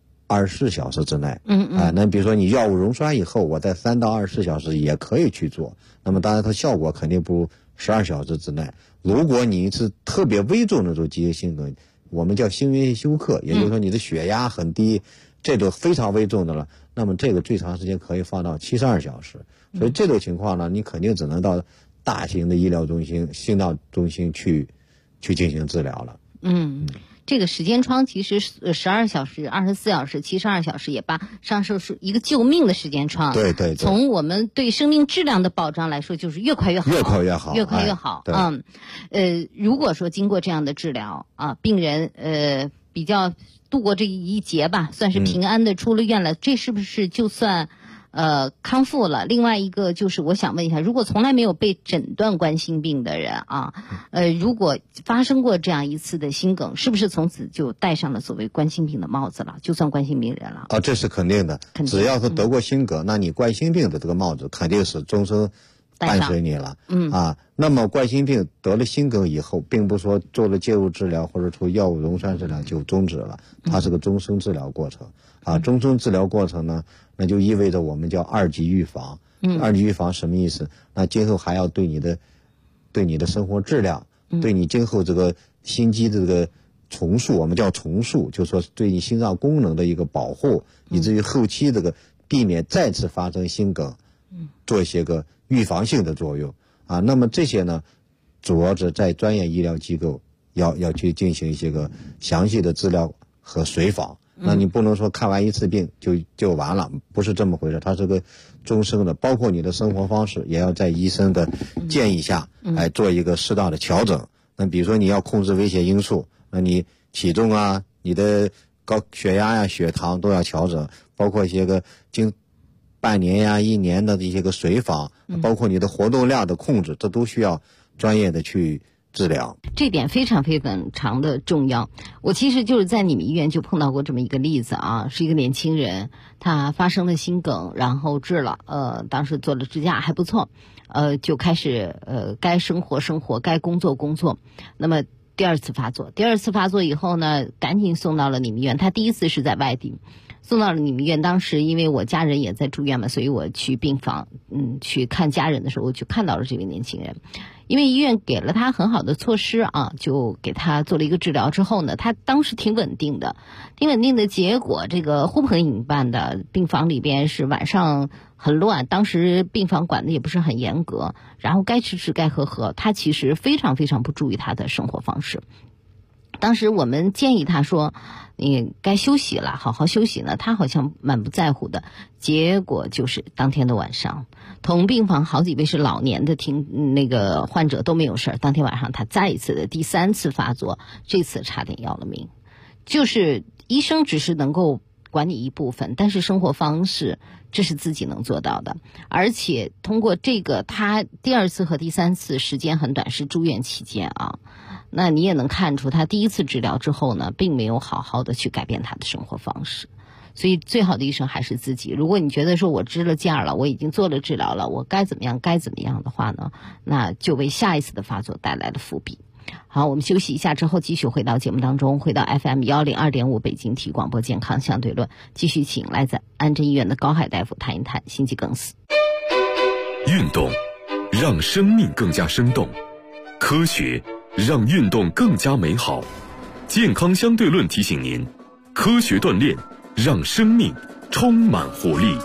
24小时之内。那比如说你药物溶栓以后，我在3到24小时也可以去做。那么当然它效果肯定不如12小时之内。如果你是特别危重的这种急性心梗，我们叫心源性休克，也就是说你的血压很低，这种非常危重的了，那么这个最长时间可以放到72小时。所以这种情况呢，你肯定只能到大型的医疗中心、心脏中心去进行治疗了。 这个时间窗其实12小时、24小时、72小时也罢，上述是一个救命的时间窗。 对。 从我们对生命质量的保障来说，就是越快越好。越快越好。如果说经过这样的治疗病人比较度过这一劫吧，算是平安的出了院了，这是不是就算康复了。另外一个就是我想问一下，如果从来没有被诊断冠心病的人啊，如果发生过这样一次的心梗，是不是从此就戴上了所谓冠心病的帽子了，就算冠心病人了？ 这是肯定的，只要是得过心梗，那你冠心病的这个帽子肯定是终生伴随你了。那么冠心病得了心梗以后，并不说做了介入治疗或者做药物溶栓治疗就终止了，它是个终生治疗过程。终生治疗过程呢，那就意味着我们叫2级预防。2级预防什么意思？那今后还要对你的生活质量，对你今后这个心肌的这个重塑，我们叫重塑，就是说对你心脏功能的一个保护，以至于后期这个避免再次发生心梗，做一些个预防性的作用。那么这些呢，主要是在专业医疗机构要去进行一些个详细的治疗和随访。那你不能说看完一次病就完了，不是这么回事，它是个终生的，包括你的生活方式也要在医生的建议下做一个适当的调整。那比如说你要控制危险因素，那你体重啊，你的高血压呀、血糖都要调整，包括一些个经半年呀、1年的一些个随访，包括你的活动量的控制，这都需要专业的去治疗。 这点非常非常的重要。我其实就是在你们医院就碰到过这么一个例子啊，是一个年轻人，他发生了心梗，然后治了，当时做了支架还不错，就开始该生活，该工作。那么第二次发作以后呢，赶紧送到了你们医院。他第一次是在外地，送到了你们医院。当时因为我家人也在住院嘛，所以我去病房去看家人的时候，我就看到了这位年轻人。因为医院给了他很好的措施啊，就给他做了一个治疗之后呢，他当时挺稳定的，结果这个呼朋引伴的病房里边是晚上很乱，当时病房管的也不是很严格，然后该吃该喝，他其实非常非常不注意他的生活方式。当时我们建议他说你该休息了，好好休息呢，他好像满不在乎的。结果就是当天的晚上，同病房好几位是老年的那个患者都没有事，当天晚上他再一次的第3次发作，这次差点要了命。就是医生只是能够管你一部分，但是生活方式这是自己能做到的。而且通过这个，他第2次和第3次时间很短，是住院期间啊。那你也能看出他第1次治疗之后呢，并没有好好的去改变他的生活方式。所以最好的医生还是自己。如果你觉得说我支了架了，我已经做了治疗了，我该怎么样的话呢，那就为下一次的发作带来了伏笔。好，我们休息一下之后继续回到节目当中，回到 FM 102.5北京体育广播健康相对论，继续请来自安贞医院的高海大夫谈一谈心肌梗死。 运动让生命更加生动，科学让运动更加美好。健康相对论提醒您，科学锻炼让生命充满活力。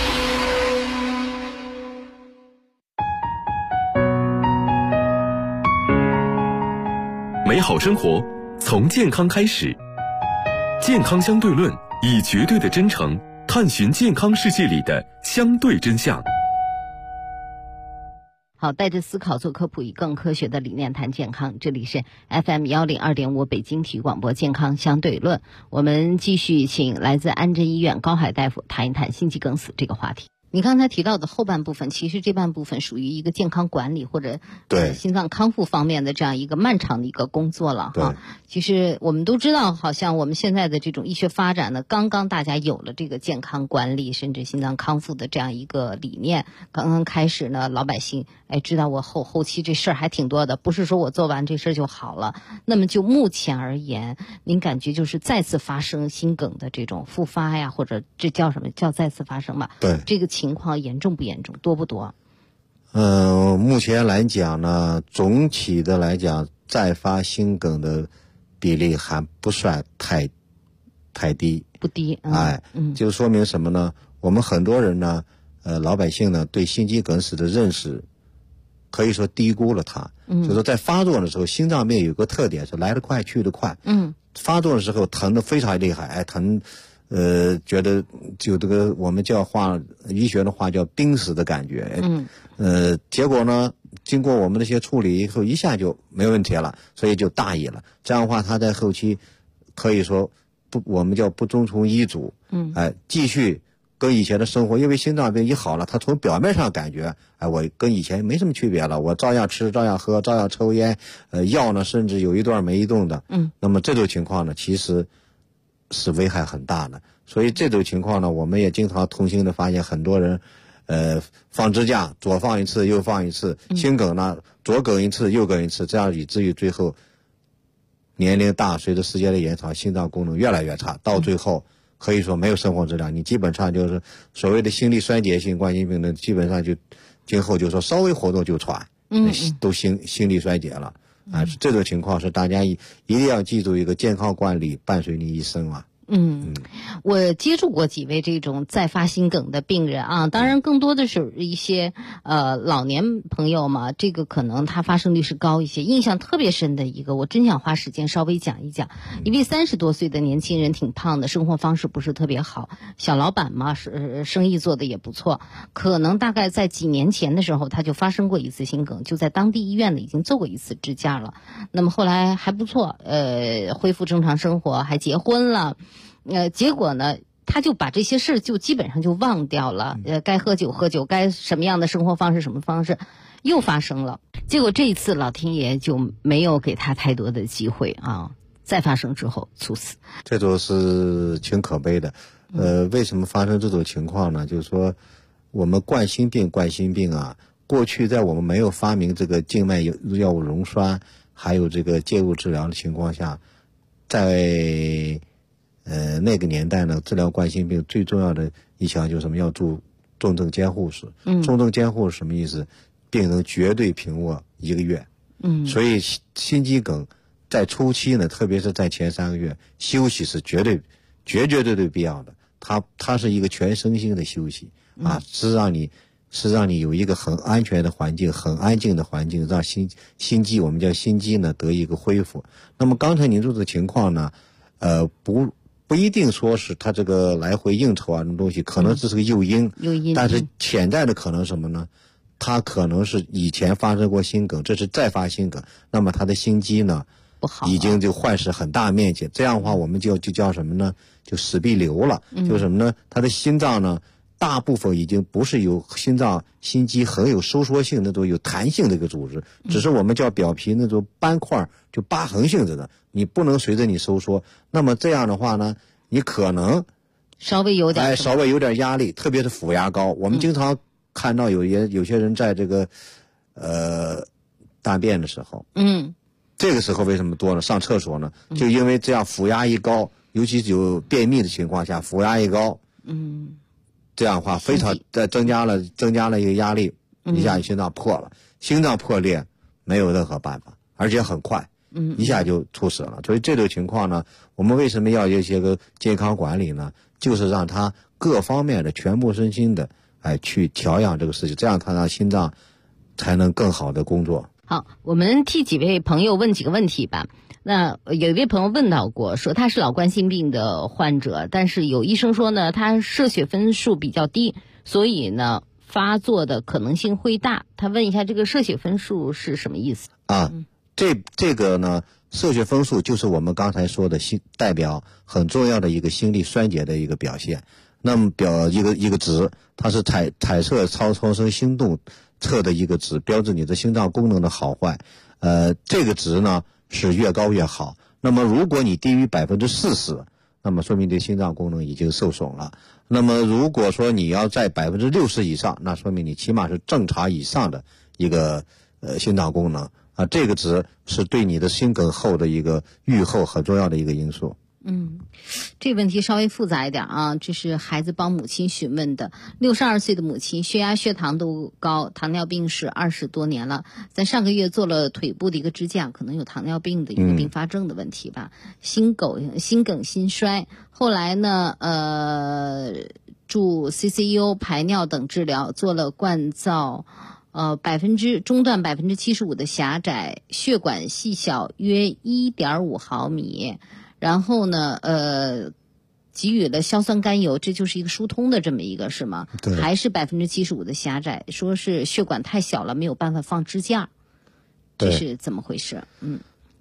美好生活从健康开始，健康相对论以绝对的真诚探寻健康世界里的相对真相。 好，带着思考做科普，以更科学的理念谈健康。这里是 FM 102.5北京体育广播健康相对论，我们继续请来自安贞医院高海大夫谈一谈心肌梗死这个话题。你刚才提到的后半部分，其实这半部分属于一个健康管理或者心脏康复方面的这样一个漫长的一个工作了哈。其实我们都知道，好像我们现在的这种医学发展呢，刚刚大家有了这个健康管理甚至心脏康复的这样一个理念，刚刚开始呢，老百姓知道我后期这事儿还挺多的，不是说我做完这事儿就好了。那么就目前而言，您感觉就是再次发生心梗的这种复发呀，或者这叫什么叫再次发生嘛？ 对， 这个情况严重不严重，多不多？ 目前来讲呢，总体的来讲，再发心梗的比例还不算太低， 不低。 就说明什么呢？我们很多人呢，老百姓呢，对心肌梗死的认识可以说低估了它。就是说在发作的时候，心脏病有个特点是来得快去得快。发作的时候疼得非常厉害，疼。觉得就这个我们医学的话叫濒死的感觉。结果呢，经过我们那些处理以后，一下就没问题了，所以就大意了。这样的话，他在后期可以说我们叫不遵从医嘱，继续跟以前的生活，因为心脏病一好了，他从表面上感觉，我跟以前没什么区别了，我照样吃，照样喝，照样抽烟，药呢甚至有一段没一动的。那么这种情况呢，其实是危害很大的。所以这种情况呢，我们也经常痛心的发现，很多人，放支架，左放一次，右放一次，心梗呢，左梗一次，右梗一次，这样以至于最后年龄大，随着时间的延长，心脏功能越来越差，到最后可以说没有生活质量，你基本上就是所谓的心力衰竭性冠心病呢，基本上就今后就说稍微活动就喘，都心力衰竭了这种情况是大家一定要记住，一个健康管理伴随你一生啊。 我接触过几位这种再发心梗的病人啊，当然更多的是一些老年朋友嘛，这个可能他发生率是高一些。印象特别深的一个，我真想花时间稍微讲一讲，一位30多岁的年轻人，挺胖的，生活方式不是特别好，小老板嘛，生意做的也不错，可能大概在几年前的时候他就发生过一次心梗，就在当地医院呢已经做过一次支架了，那么后来还不错，恢复正常生活，还结婚了。结果呢，他就把这些事就基本上就忘掉了。该喝酒喝酒，该什么样的生活方式什么方式，又发生了。结果这一次老天爷就没有给他太多的机会啊，再发生之后猝死， 这都是挺可悲的。为什么发生这种情况呢？就是说，我们冠心病啊，过去在我们没有发明这个静脉药物溶栓，还有这个介入治疗的情况下，在那个年代呢，治疗冠心病最重要的一项就是什么？要住重症监护室。重症监护是什么意思？病人绝对平卧1个月。所以心肌梗在初期呢，特别是在前3个月，休息是绝对必要的。它是一个全身心的休息是让你有一个很安全的环境，很安静的环境，让心肌，我们叫心肌呢得一个恢复。那么刚才您说的情况呢，不一定说是他这个来回应酬这种东西，可能这是个诱因，但是潜在的可能什么呢？他可能是以前发生过心梗，这是再发心梗，那么他的心肌呢不好， 已经就坏死很大面积，这样的话我们就叫什么呢？就死壁瘤了，就是什么呢？他的心脏呢大部分已经不是有心肌很有收缩性那种有弹性的一个组织，只是我们叫表皮那种斑块，就疤痕性质的，你不能随着你收缩。那么这样的话呢，你可能稍微有点压力，特别是腹压高。我们经常看到有些人在这个大便的时候，这个时候为什么多呢？上厕所呢，就因为这样腹压一高，尤其是有便秘的情况下，腹压一高，这样的话非常增加了一个压力，一下心脏破了，心脏破裂没有任何办法，而且很快，一下就猝死了。所以这种情况呢，我们为什么要有一些个健康管理呢？就是让他各方面的全部身心的去调养这个事情，这样他让心脏才能更好的工作。 好，我们替几位朋友问几个问题吧。那有一位朋友问到过，说他是老冠心病的患者，但是有医生说呢，他摄血分数比较低，所以呢发作的可能性会大。他问一下，这个摄血分数是什么意思这个呢，摄血分数就是我们刚才说的代表很重要的一个心力衰竭的一个表现。那么一个值，它是彩色超声心动测的一个值，标志你的心脏功能的好坏。这个值呢是越高越好。那么如果你低于40%，那么说明你的心脏功能已经受损了。那么如果说你要在60%以上，那说明你起码是正常以上的一个心脏功能这个值是对你的心梗后的一个预后很重要的一个因素。 这个问题稍微复杂一点这是孩子帮母亲询问的。62岁的母亲，血压血糖都高，糖尿病是20多年了，在上个月做了腿部的一个支架，可能有糖尿病的一个并发症的问题吧，心梗心衰，后来呢注 CCU 排尿等治疗，做了灌造中段75%的狭窄，血管细小约 1.5 毫米，然后呢给予了硝酸甘油，这就是一个疏通的这么一个是吗？ 对， 还是75%的狭窄，说是血管太小了，没有办法放支架，这是怎么回事？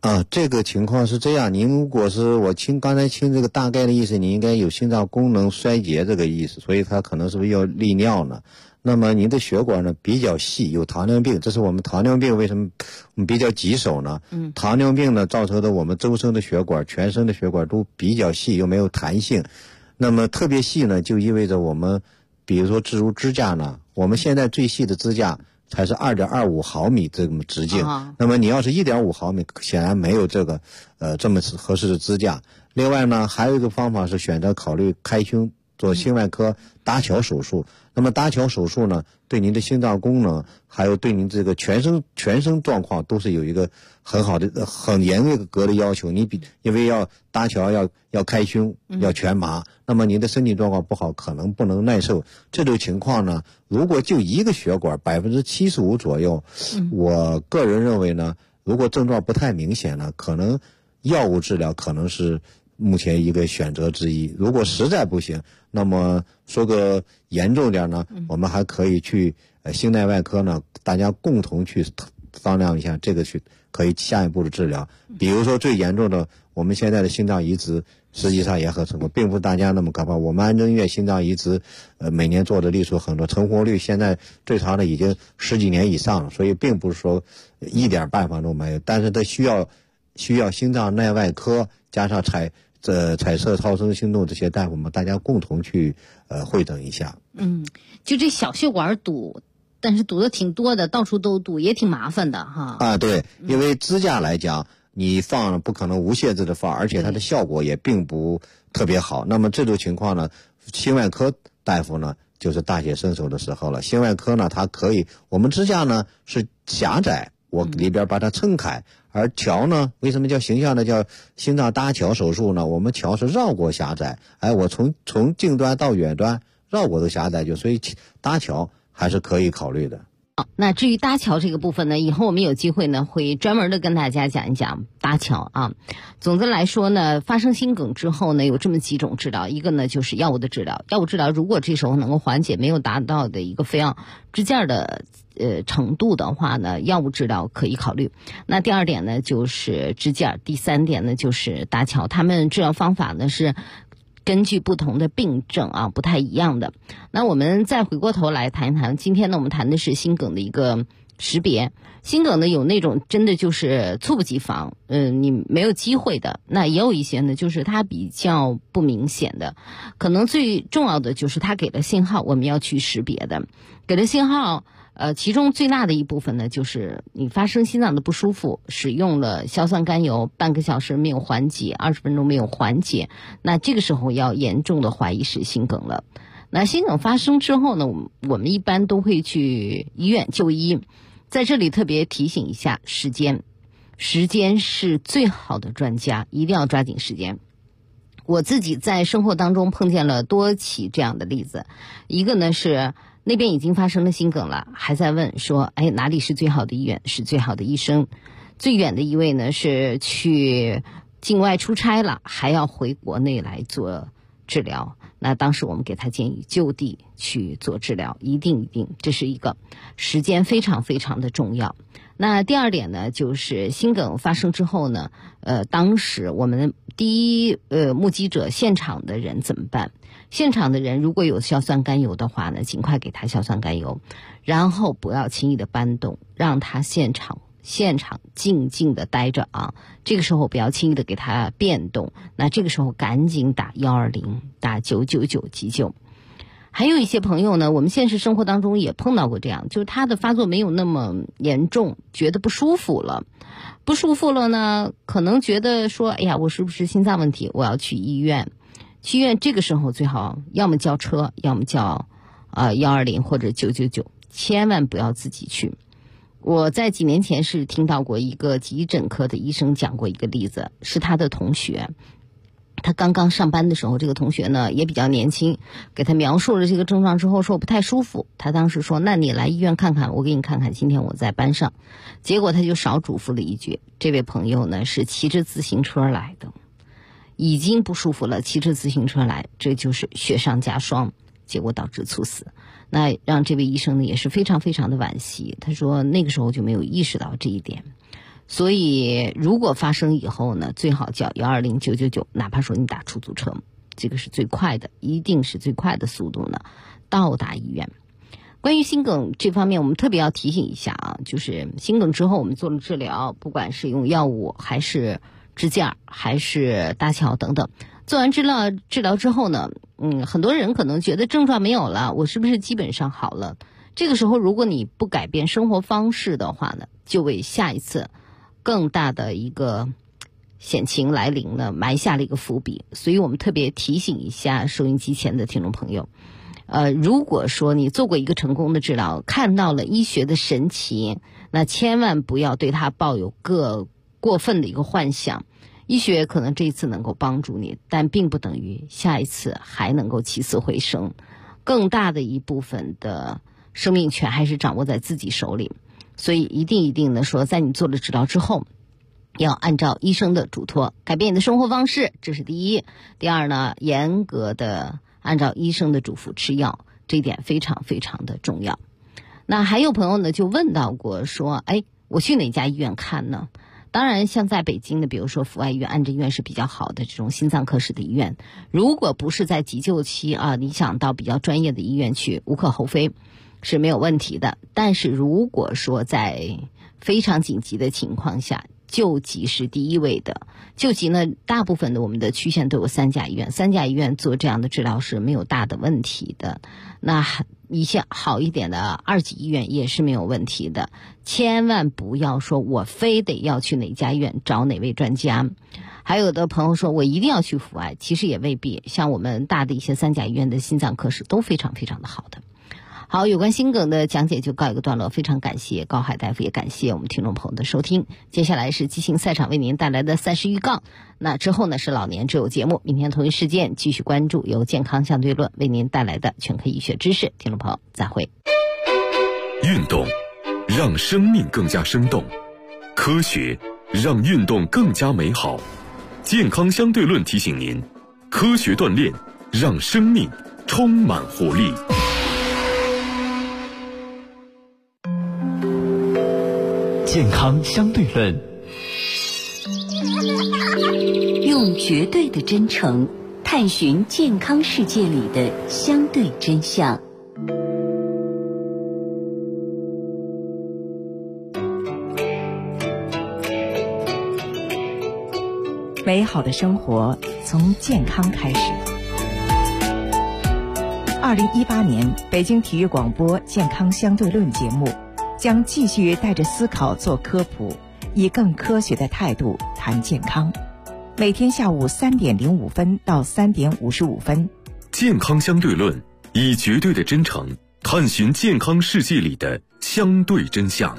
这个情况是这样，您如果是刚才听这个大概的意思，你应该有心脏功能衰竭这个意思，所以它可能是不是要利尿呢？那么您的血管呢比较细，有糖尿病，这是我们糖尿病为什么我们比较棘手呢？糖尿病呢造成的我们周身的血管，全身的血管都比较细，又没有弹性。那么特别细呢，就意味着我们比如说置入支架呢，我们现在最细的支架才是 2.25 毫米这么直径，那么你要是 1.5 毫米，显然没有这个这么合适的支架。另外呢，还有一个方法是选择考虑开胸做心外科搭桥手术。那么搭桥手术呢，对您的心脏功能，还有对您这个全身状况都是有一个很好的很严格的要求。因为要搭桥要开胸，要全麻，那么您的身体状况不好，可能不能耐受。这种情况呢，如果就一个血管75%左右，我个人认为呢，如果症状不太明显呢，可能药物治疗可能是目前一个选择之一。如果实在不行，那么说个严重点呢，我们还可以去心内外科呢，大家共同去商量一下，这个去可以下一步的治疗。比如说最严重的，我们现在的心脏移植实际上也很成功，并不是大家那么可怕。我们安贞医院心脏移植每年做的例数很多，成活率现在最长的已经10几年以上了，所以并不是说一点办法都没有，但是它需要心脏内外科加上彩色超声心动这些大夫们大家共同去会诊一下。 就这小血管堵，但是堵得挺多的，到处都堵，也挺麻烦的哈。 对，因为支架来讲，你放不可能无限制的放，而且它的效果也并不特别好。那么这种情况呢，心外科大夫呢就是大显身手的时候了。心外科呢，它可以，我们支架呢是狭窄，我里边把它撑开。而桥呢，为什么叫形象的叫心脏搭桥手术呢？我们桥是绕过狭窄，我从近端到远端绕过的狭窄，所以搭桥还是可以考虑的。 那至于搭桥这个部分呢，以后我们有机会呢会专门的跟大家讲一讲搭桥啊。总的来说呢，发生心梗之后呢，有这么几种治疗，一个呢就是药物的治疗。药物治疗如果这时候能够缓解没有达到的一个非要支架的程度的话呢，药物治疗可以考虑。那第二点呢就是支架，第三点呢就是搭桥。他们治疗方法呢是根据不同的病症不太一样的。那我们再回过头来谈一谈，今天呢我们谈的是心梗的一个识别。心梗呢有那种真的就是猝不及防，你没有机会的，那也有一些呢就是它比较不明显的，可能最重要的就是它给了信号，我们要去识别的。给了信号其中最大的一部分呢，就是你发生心脏的不舒服，使用了硝酸甘油半个小时没有缓解，20分钟没有缓解，那这个时候要严重的怀疑是心梗了。那心梗发生之后呢，我们一般都会去医院就医。在这里特别提醒一下时间是最好的专家，一定要抓紧时间。我自己在生活当中碰见了多起这样的例子，一个呢是那边已经发生了心梗了，还在问说哪里是最好的医院，是最好的医生。最远的一位呢是去境外出差了，还要回国内来做治疗。那当时我们给他建议就地去做治疗，一定，这是一个时间非常非常的重要。那第二点呢，就是心梗发生之后呢，当时我们第一目击者现场的人怎么办？现场的人如果有硝酸甘油的话呢，尽快给他硝酸甘油，然后不要轻易的搬动，让他现场静静的待着这个时候不要轻易的给他变动，那这个时候赶紧打120，打999急救。还有一些朋友呢，我们现实生活当中也碰到过这样，就是他的发作没有那么严重，觉得不舒服了呢，可能觉得说我是不是心脏问题，我要去医院。这个时候最好要么叫车，要么叫120或者999，千万不要自己去。我在几年前是听到过一个急诊科的医生讲过一个例子，是他的同学，他刚刚上班的时候，这个同学呢也比较年轻，给他描述了这个症状之后说我不太舒服，他当时说那你来医院看看，我给你看看今天我在班上。结果他就少嘱咐了一句，这位朋友呢是骑着自行车来的，已经不舒服了，骑着自行车来，这就是雪上加霜，结果导致猝死。那让这位医生呢也是非常非常的惋惜，他说那个时候就没有意识到这一点。 所以如果发生以后呢，最好叫120-999，哪怕说你打出租车，这个是最快的，一定是最快的速度呢到达医院。关于心梗这方面，我们特别要提醒一下啊，就是心梗之后我们做了治疗，不管是用药物还是支架还是搭桥等等，做完治疗之后呢，很多人可能觉得症状没有了，我是不是基本上好了？这个时候如果你不改变生活方式的话呢，就为下一次更大的一个险情来临呢埋下了一个伏笔。所以我们特别提醒一下收音机前的听众朋友，如果说你做过一个成功的治疗，看到了医学的神奇，那千万不要对它抱有过分的一个幻想。医学可能这一次能够帮助你，但并不等于下一次还能够起死回生。更大的一部分的生命权还是掌握在自己手里，所以一定的说，在你做了治疗之后，要按照医生的嘱托改变你的生活方式，这是第一。第二呢，严格的按照医生的嘱咐吃药，这一点非常非常的重要。那还有朋友呢就问到过说，我去哪家医院看呢？当然像在北京的比如说阜外医院、安贞医院是比较好的这种心脏科室的医院，如果不是在急救期啊，你想到比较专业的医院去无可厚非，是没有问题的。但是如果说在非常紧急的情况下，救急是第一位的。救急呢，大部分的我们的区县都有3家医院，3家医院做这样的治疗是没有大的问题的。那一些好一点的2级医院也是没有问题的。千万不要说我非得要去哪家医院找哪位专家。还有的朋友说我一定要去阜外，其实也未必，像我们大的一些3甲医院的心脏科室都非常非常的好的。好，有关心梗的讲解就告一个段落，非常感谢高海大夫，也感谢我们听众朋友的收听。接下来是即兴赛场为您带来的赛事预告，那之后呢是老年之友节目，明天同一时间继续关注由健康相对论为您带来的全科医学知识。听众朋友再会。 运动让生命更加生动，科学让运动更加美好。健康相对论提醒您，科学锻炼让生命充满活力。 健康相对论， 用绝对的真诚探寻健康世界里的相对真相。 美好的生活从健康开始。2018年北京体育广播健康相对论节目将继续带着思考做科普，以更科学的态度谈健康。每天下午3点05分到3点55分。 健康相对论，以绝对的真诚探寻健康世界里的相对真相。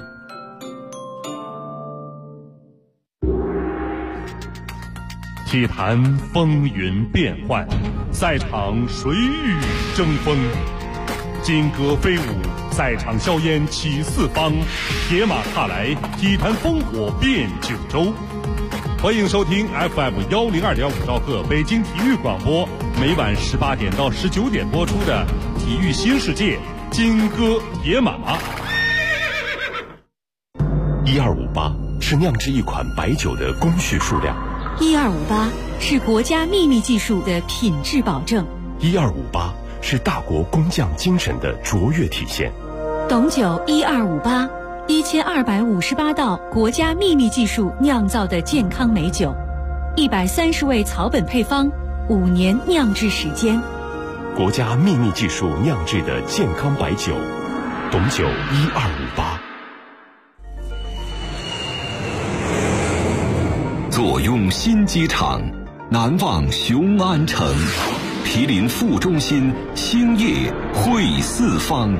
体坛风云变幻，赛场谁与争锋？金戈飞舞，赛场硝烟起四方，铁马踏来，体坛烽火遍九州。欢迎收听 FM102.5兆赫北京体育广播，每晚18点到19点播出的《体育新世界》金戈铁马。 1258是酿制一款白酒的工序数量 ，1258是国家秘密技术的品质保证 ，1258是大国工匠精神的卓越体现。 董酒1258，1258道国家秘密技术酿造的健康美酒，130味草本配方，5年酿制时间。 国家秘密技术酿制的健康白酒，董酒1258。 坐拥新机场，难忘雄安城。毗邻副中心，兴业汇四方。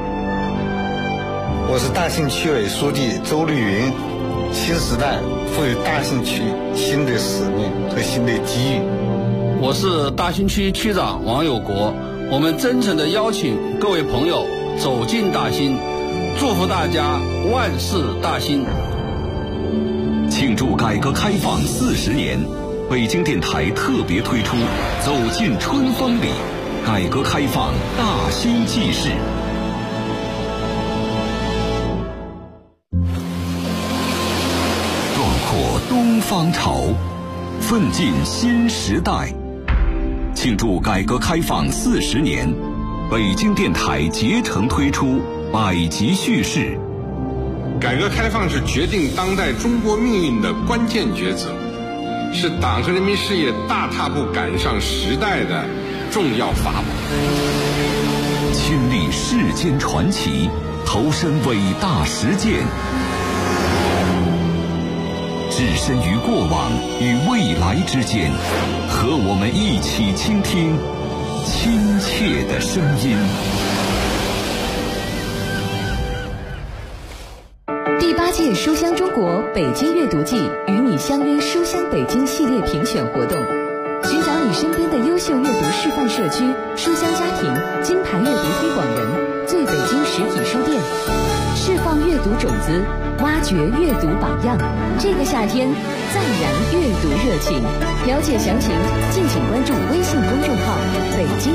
我是大兴区委书记周绿云。新时代赋予大兴区新的使命和新的机遇。 我是大兴区区长王有国。我们真诚地邀请各位朋友走进大兴，祝福大家万事大兴。 庆祝改革开放40年，北京电台特别推出《走进春风里》，改革开放大兴纪事。 方潮，奋进新时代。庆祝改革开放40年，北京电台竭诚推出百集叙事。 改革开放是决定当代中国命运的关键抉择，是党和人民事业大踏步赶上时代的重要法宝。 亲历世间传奇，投身伟大实践，置身于过往与未来之间，和我们一起倾听亲切的声音。 第8届书香中国北京阅读季与你相约书香北京系列评选活动，寻找你身边的优秀阅读示范社区、书香家庭、金牌阅读推广人、最北京实体书店，释放阅读种子，挖掘阅读榜样。这个夏天，再燃阅读热情。了解详情，敬请关注微信公众号“北京